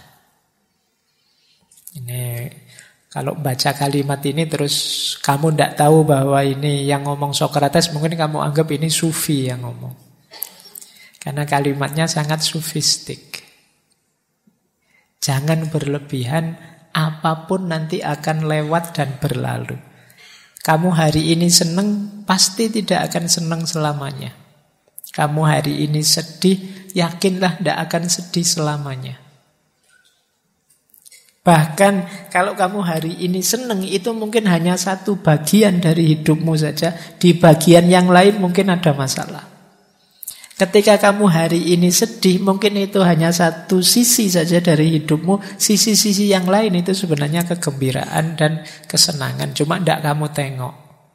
Speaker 3: Ini kalau baca kalimat ini terus kamu tidak tahu bahwa ini yang ngomong Sokrates, mungkin kamu anggap ini sufi yang ngomong. Karena kalimatnya sangat sufistik. Jangan berlebihan, apapun nanti akan lewat dan berlalu. Kamu hari ini senang, pasti tidak akan senang selamanya. Kamu hari ini sedih, yakinlah tidak akan sedih selamanya. Bahkan kalau kamu hari ini senang, itu mungkin hanya satu bagian dari hidupmu saja. Di bagian yang lain mungkin ada masalah. Ketika kamu hari ini sedih, mungkin itu hanya satu sisi saja dari hidupmu. Sisi-sisi yang lain itu sebenarnya kegembiraan dan kesenangan. Cuma tidak kamu tengok.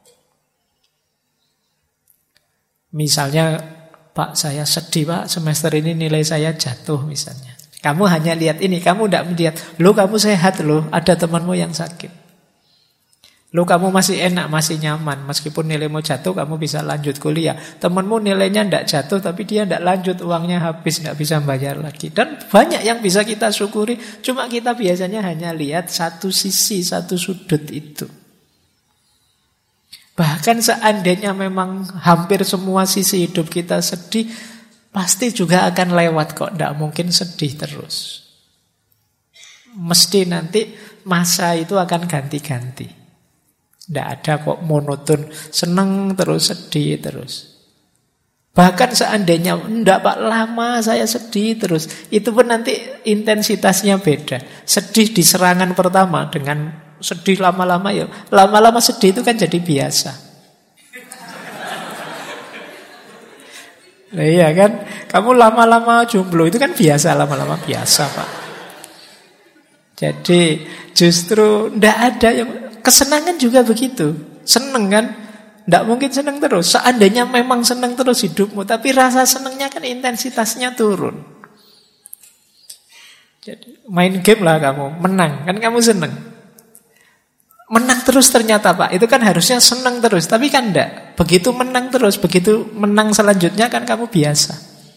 Speaker 3: Misalnya, Pak, saya sedih, Pak, semester ini nilai saya jatuh misalnya. Kamu hanya lihat ini, kamu tidak melihat, loh kamu sehat loh, ada temanmu yang sakit. Loh kamu masih enak, masih nyaman, meskipun nilaimu jatuh kamu bisa lanjut kuliah. Temanmu nilainya tidak jatuh tapi dia tidak lanjut, uangnya habis, tidak bisa bayar lagi. Dan banyak yang bisa kita syukuri, cuma kita biasanya hanya lihat satu sisi, satu sudut itu. Bahkan seandainya memang hampir semua sisi hidup kita sedih, pasti juga akan lewat kok, tidak mungkin sedih terus. Mesti nanti masa itu akan ganti-ganti. Tidak ada kok monoton, senang terus, sedih terus. Bahkan seandainya, tidak Pak, lama saya sedih terus, itu pun nanti intensitasnya beda. Sedih di serangan pertama dengan sedih lama-lama, ya lama-lama sedih itu kan jadi biasa. Nah, iya kan, kamu lama-lama jomblo itu kan biasa, lama-lama biasa Pak. Jadi justru tidak ada yang kesenangan juga begitu. Seneng kan, tidak mungkin seneng terus. Seandainya memang seneng terus hidupmu, tapi rasa senengnya kan intensitasnya turun. Jadi main game lah kamu, menang kan kamu seneng. Menang terus ternyata Pak, itu kan harusnya senang terus, tapi kan enggak. Begitu menang terus, begitu menang selanjutnya kan kamu biasa.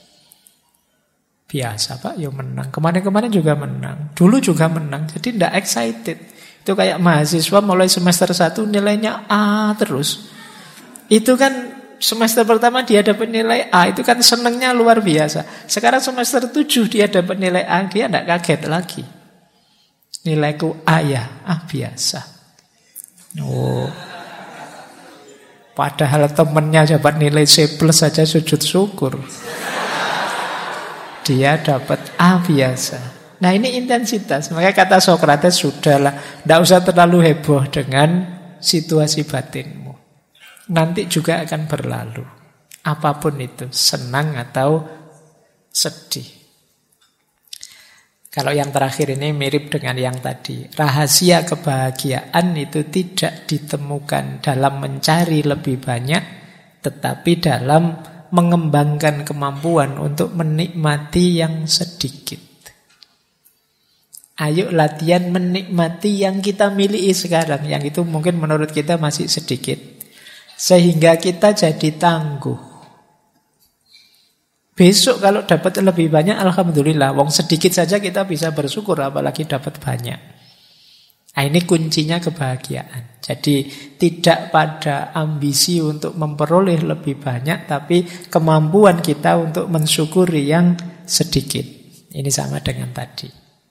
Speaker 3: Biasa Pak, ya menang. Kemarin-kemarin juga menang, dulu juga menang, jadi enggak excited. Itu kayak mahasiswa mulai semester 1 nilainya A terus. Itu kan semester pertama dia dapat nilai A, itu kan senangnya luar biasa. Sekarang semester 7 dia dapat nilai A, dia enggak kaget lagi. Nilaiku A ya, biasa. Oh, padahal temennya dapat nilai C+ saja sujud syukur. Dia dapat A biasa. Nah ini intensitas. Makanya kata Sokrates, sudahlah, tidak usah terlalu heboh dengan situasi batinmu. Nanti juga akan berlalu. Apapun itu, senang atau sedih. Kalau yang terakhir ini mirip dengan yang tadi. Rahasia kebahagiaan itu tidak ditemukan dalam mencari lebih banyak, tetapi dalam mengembangkan kemampuan untuk menikmati yang sedikit. Ayo latihan menikmati yang kita miliki sekarang, yang itu mungkin menurut kita masih sedikit, sehingga kita jadi tangguh. Besok kalau dapat lebih banyak, alhamdulillah. Wong sedikit saja kita bisa bersyukur, apalagi dapat banyak. Nah, ini kuncinya kebahagiaan. Jadi tidak pada ambisi untuk memperoleh lebih banyak, tapi kemampuan kita untuk mensyukuri yang sedikit. Ini sama dengan tadi.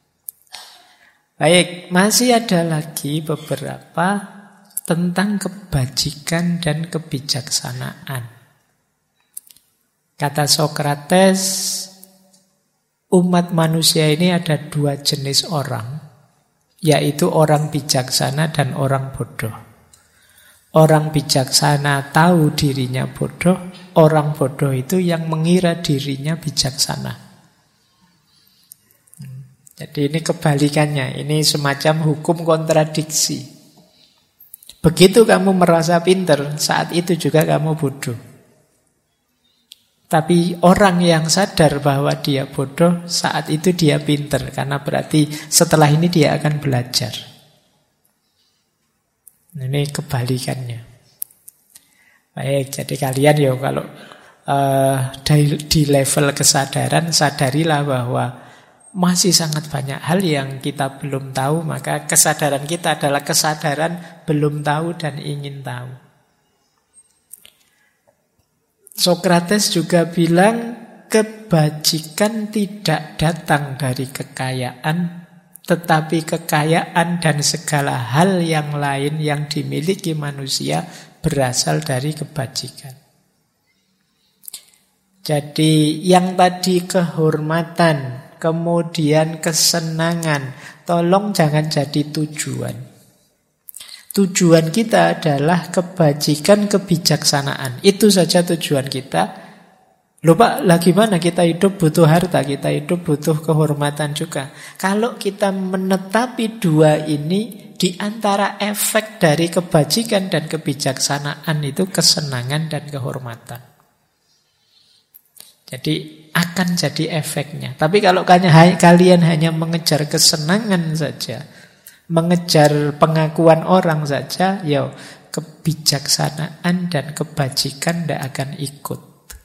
Speaker 3: Baik, masih ada lagi beberapa tentang kebajikan dan kebijaksanaan. Kata Sokrates, umat manusia ini ada dua jenis orang, yaitu orang bijaksana dan orang bodoh. Orang bijaksana tahu dirinya bodoh, orang bodoh itu yang mengira dirinya bijaksana. Jadi ini kebalikannya, ini semacam hukum kontradiksi. Begitu kamu merasa pintar, saat itu juga kamu bodoh. Tapi orang yang sadar bahwa dia bodoh, saat itu dia pintar. Karena berarti setelah ini dia akan belajar. Ini kebalikannya. Baik, jadi kalian ya kalau di level kesadaran, sadarilah bahwa masih sangat banyak hal yang kita belum tahu. Maka kesadaran kita adalah kesadaran belum tahu dan ingin tahu. Sokrates juga bilang kebajikan tidak datang dari kekayaan, tetapi kekayaan dan segala hal yang lain yang dimiliki manusia berasal dari kebajikan. Jadi yang tadi kehormatan, kemudian kesenangan, tolong jangan jadi tujuan. Tujuan kita adalah kebajikan, kebijaksanaan. Itu saja tujuan kita. Loh Pak, lah gimana kita hidup butuh harta, kita hidup butuh kehormatan juga. Kalau kita menetapi dua ini, di antara efek dari kebajikan dan kebijaksanaan itu kesenangan dan kehormatan. Jadi akan jadi efeknya. Tapi kalau kalian hanya mengejar kesenangan saja, mengejar pengakuan orang saja, ya kebijaksanaan dan kebajikan tidak akan ikut.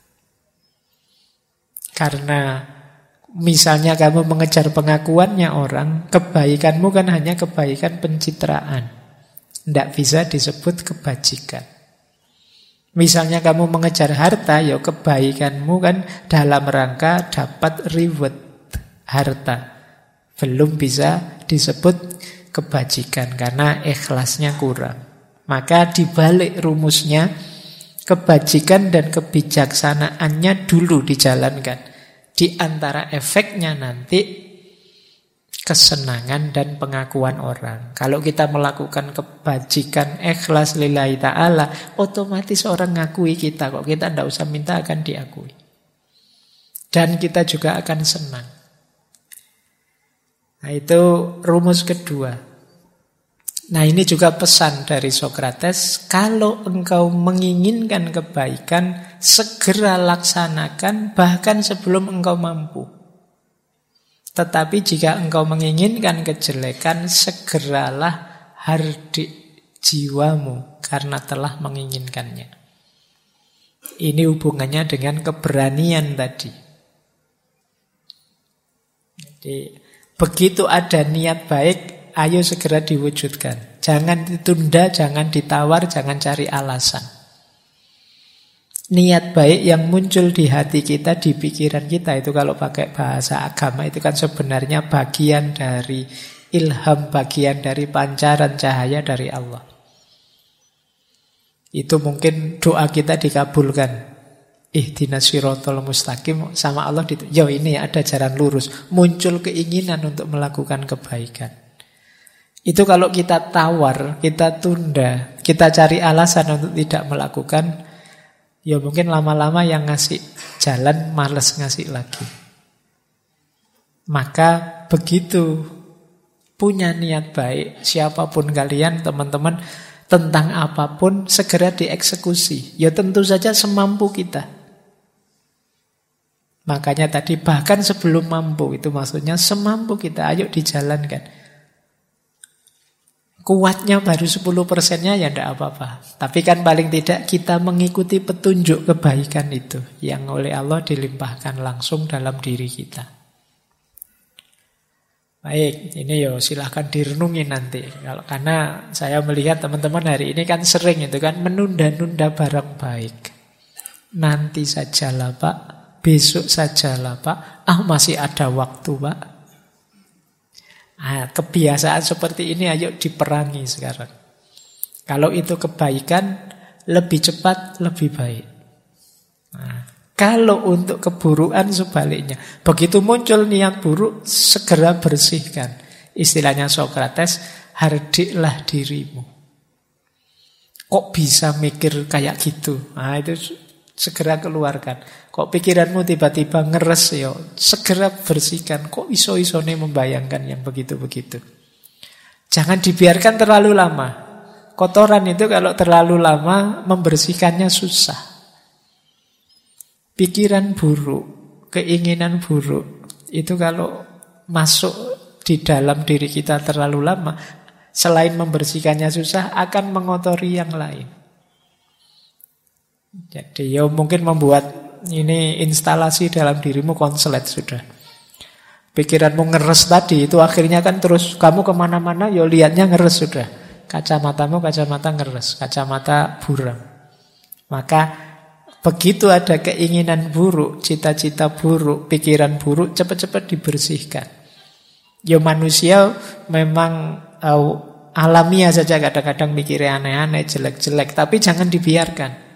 Speaker 3: Karena misalnya kamu mengejar pengakuannya orang, kebaikanmu kan hanya kebaikan pencitraan. Tidak bisa disebut kebajikan. Misalnya kamu mengejar harta, ya kebaikanmu kan dalam rangka dapat reward harta. Belum bisa disebut kebajikan karena ikhlasnya kurang. Maka dibalik rumusnya, kebajikan dan kebijaksanaannya dulu dijalankan. Di antara efeknya nanti kesenangan dan pengakuan orang. Kalau kita melakukan kebajikan ikhlas lillahi ta'ala, otomatis orang ngakui kita kok. Kita tidak usah minta, akan diakui. Dan kita juga akan senang. Nah itu rumus kedua. Nah ini juga pesan dari Sokrates, kalau engkau menginginkan kebaikan, segera laksanakan bahkan sebelum engkau mampu. Tetapi jika engkau menginginkan kejelekan, segeralah hardik jiwamu karena telah menginginkannya. Ini hubungannya dengan keberanian tadi. Jadi begitu ada niat baik, ayo segera diwujudkan. Jangan ditunda, jangan ditawar, jangan cari alasan. Niat baik yang muncul di hati kita, di pikiran kita, itu kalau pakai bahasa agama itu kan sebenarnya bagian dari ilham, bagian dari pancaran cahaya dari Allah. Itu mungkin doa kita dikabulkan. Ihdinas siratal mustaqim, sama Allah yo ini ada jalan lurus. Muncul keinginan untuk melakukan kebaikan. Itu kalau kita tawar, kita tunda, kita cari alasan untuk tidak melakukan, ya mungkin lama-lama yang ngasih jalan malas ngasih lagi. Maka begitu punya niat baik, siapapun kalian, teman-teman, tentang apapun segera dieksekusi. Ya tentu saja semampu kita. Makanya tadi bahkan sebelum mampu, itu maksudnya semampu kita, ayo dijalankan. Kuatnya baru 10%-nya ya tidak apa-apa. Tapi kan paling tidak kita mengikuti petunjuk kebaikan itu yang oleh Allah dilimpahkan langsung dalam diri kita. Baik, ini yo silahkan direnungi nanti. Karena saya melihat teman-teman hari ini kan sering itu kan menunda-nunda barang baik. Nanti sajalah Pak, besok sajalah Pak, masih ada waktu Pak. Nah, kebiasaan seperti ini ayo diperangi sekarang. Kalau itu kebaikan, lebih cepat, lebih baik. Nah, kalau untuk keburukan sebaliknya, begitu muncul niat buruk, segera bersihkan. Istilahnya Sokrates, hardiklah dirimu. Kok bisa mikir kayak gitu? Nah, itu segera keluarkan. Kok pikiranmu tiba-tiba ngeres ya, segera bersihkan. Kok iso-isone membayangkan yang begitu-begitu. Jangan dibiarkan terlalu lama. Kotoran itu kalau terlalu lama membersihkannya susah. Pikiran buruk, keinginan buruk, itu kalau masuk di dalam diri kita terlalu lama, selain membersihkannya susah, akan mengotori yang lain. Jadi ya mungkin membuat ini instalasi dalam dirimu konslet sudah. Pikiranmu ngeres tadi, itu akhirnya kan terus kamu kemana-mana ya lihatnya ngeres sudah. Kacamatamu kacamata ngeres, kacamata buram. Maka begitu ada keinginan buruk, cita-cita buruk, pikiran buruk, cepat-cepat dibersihkan. Ya manusia memang alamiah saja kadang-kadang mikirnya aneh-aneh, jelek-jelek, tapi jangan dibiarkan.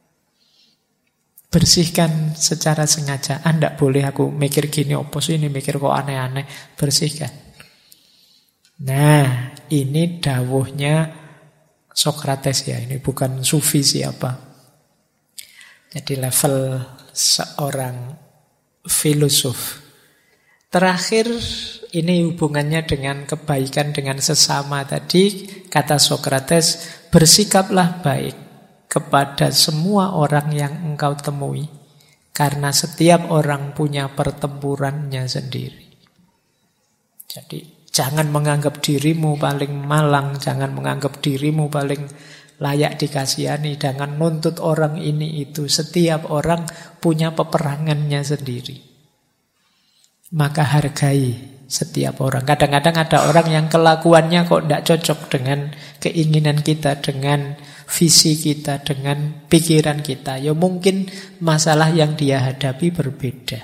Speaker 3: Bersihkan secara sengaja. Tidak boleh aku mikir gini, opo sih ini mikir kok aneh-aneh. Bersihkan. Nah, ini dawuhnya Sokrates ya, ini bukan sufi siapa. Jadi level seorang filosof. Terakhir, ini hubungannya dengan kebaikan dengan sesama tadi. Kata Sokrates, bersikaplah baik kepada semua orang yang engkau temui, karena setiap orang punya pertempurannya sendiri. Jadi jangan menganggap dirimu paling malang, jangan menganggap dirimu paling layak dikasihani, jangan nuntut orang ini itu. Setiap orang punya peperangannya sendiri. Maka hargai setiap orang. Kadang-kadang ada orang yang kelakuannya kok tidak cocok dengan keinginan kita, dengan visi kita, dengan pikiran kita. Ya mungkin masalah yang dia hadapi berbeda.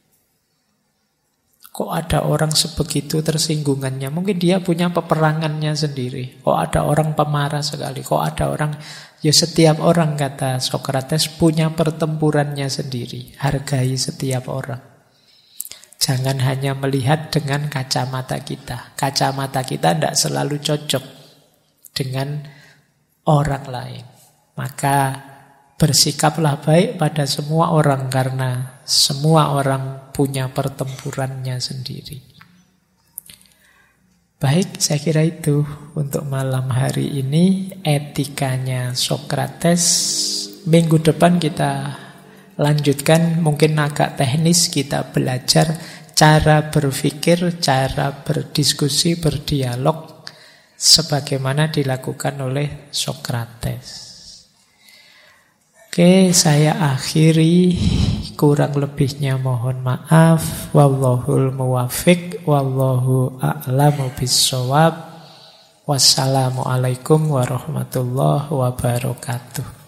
Speaker 3: Kok ada orang sebegitu tersinggungannya? Mungkin dia punya peperangannya sendiri. Kok ada orang pemarah sekali? Kok ada orang... Ya setiap orang, kata Sokrates, punya pertempurannya sendiri. Hargai setiap orang. Jangan hanya melihat dengan kacamata kita. Kacamata kita tidak selalu cocok dengan orang lain. Maka bersikaplah baik pada semua orang, karena semua orang punya pertempurannya sendiri. Baik, saya kira itu untuk malam hari ini etikanya Sokrates. Minggu depan kita lanjutkan, mungkin agak teknis, kita belajar cara berpikir, cara berdiskusi, berdialog sebagaimana dilakukan oleh Sokrates. Oke, saya akhiri, kurang lebihnya mohon maaf. Wallahul muwaffiq, wallahu a'lamu bissawab. Wassalamualaikum warahmatullahi wabarakatuh.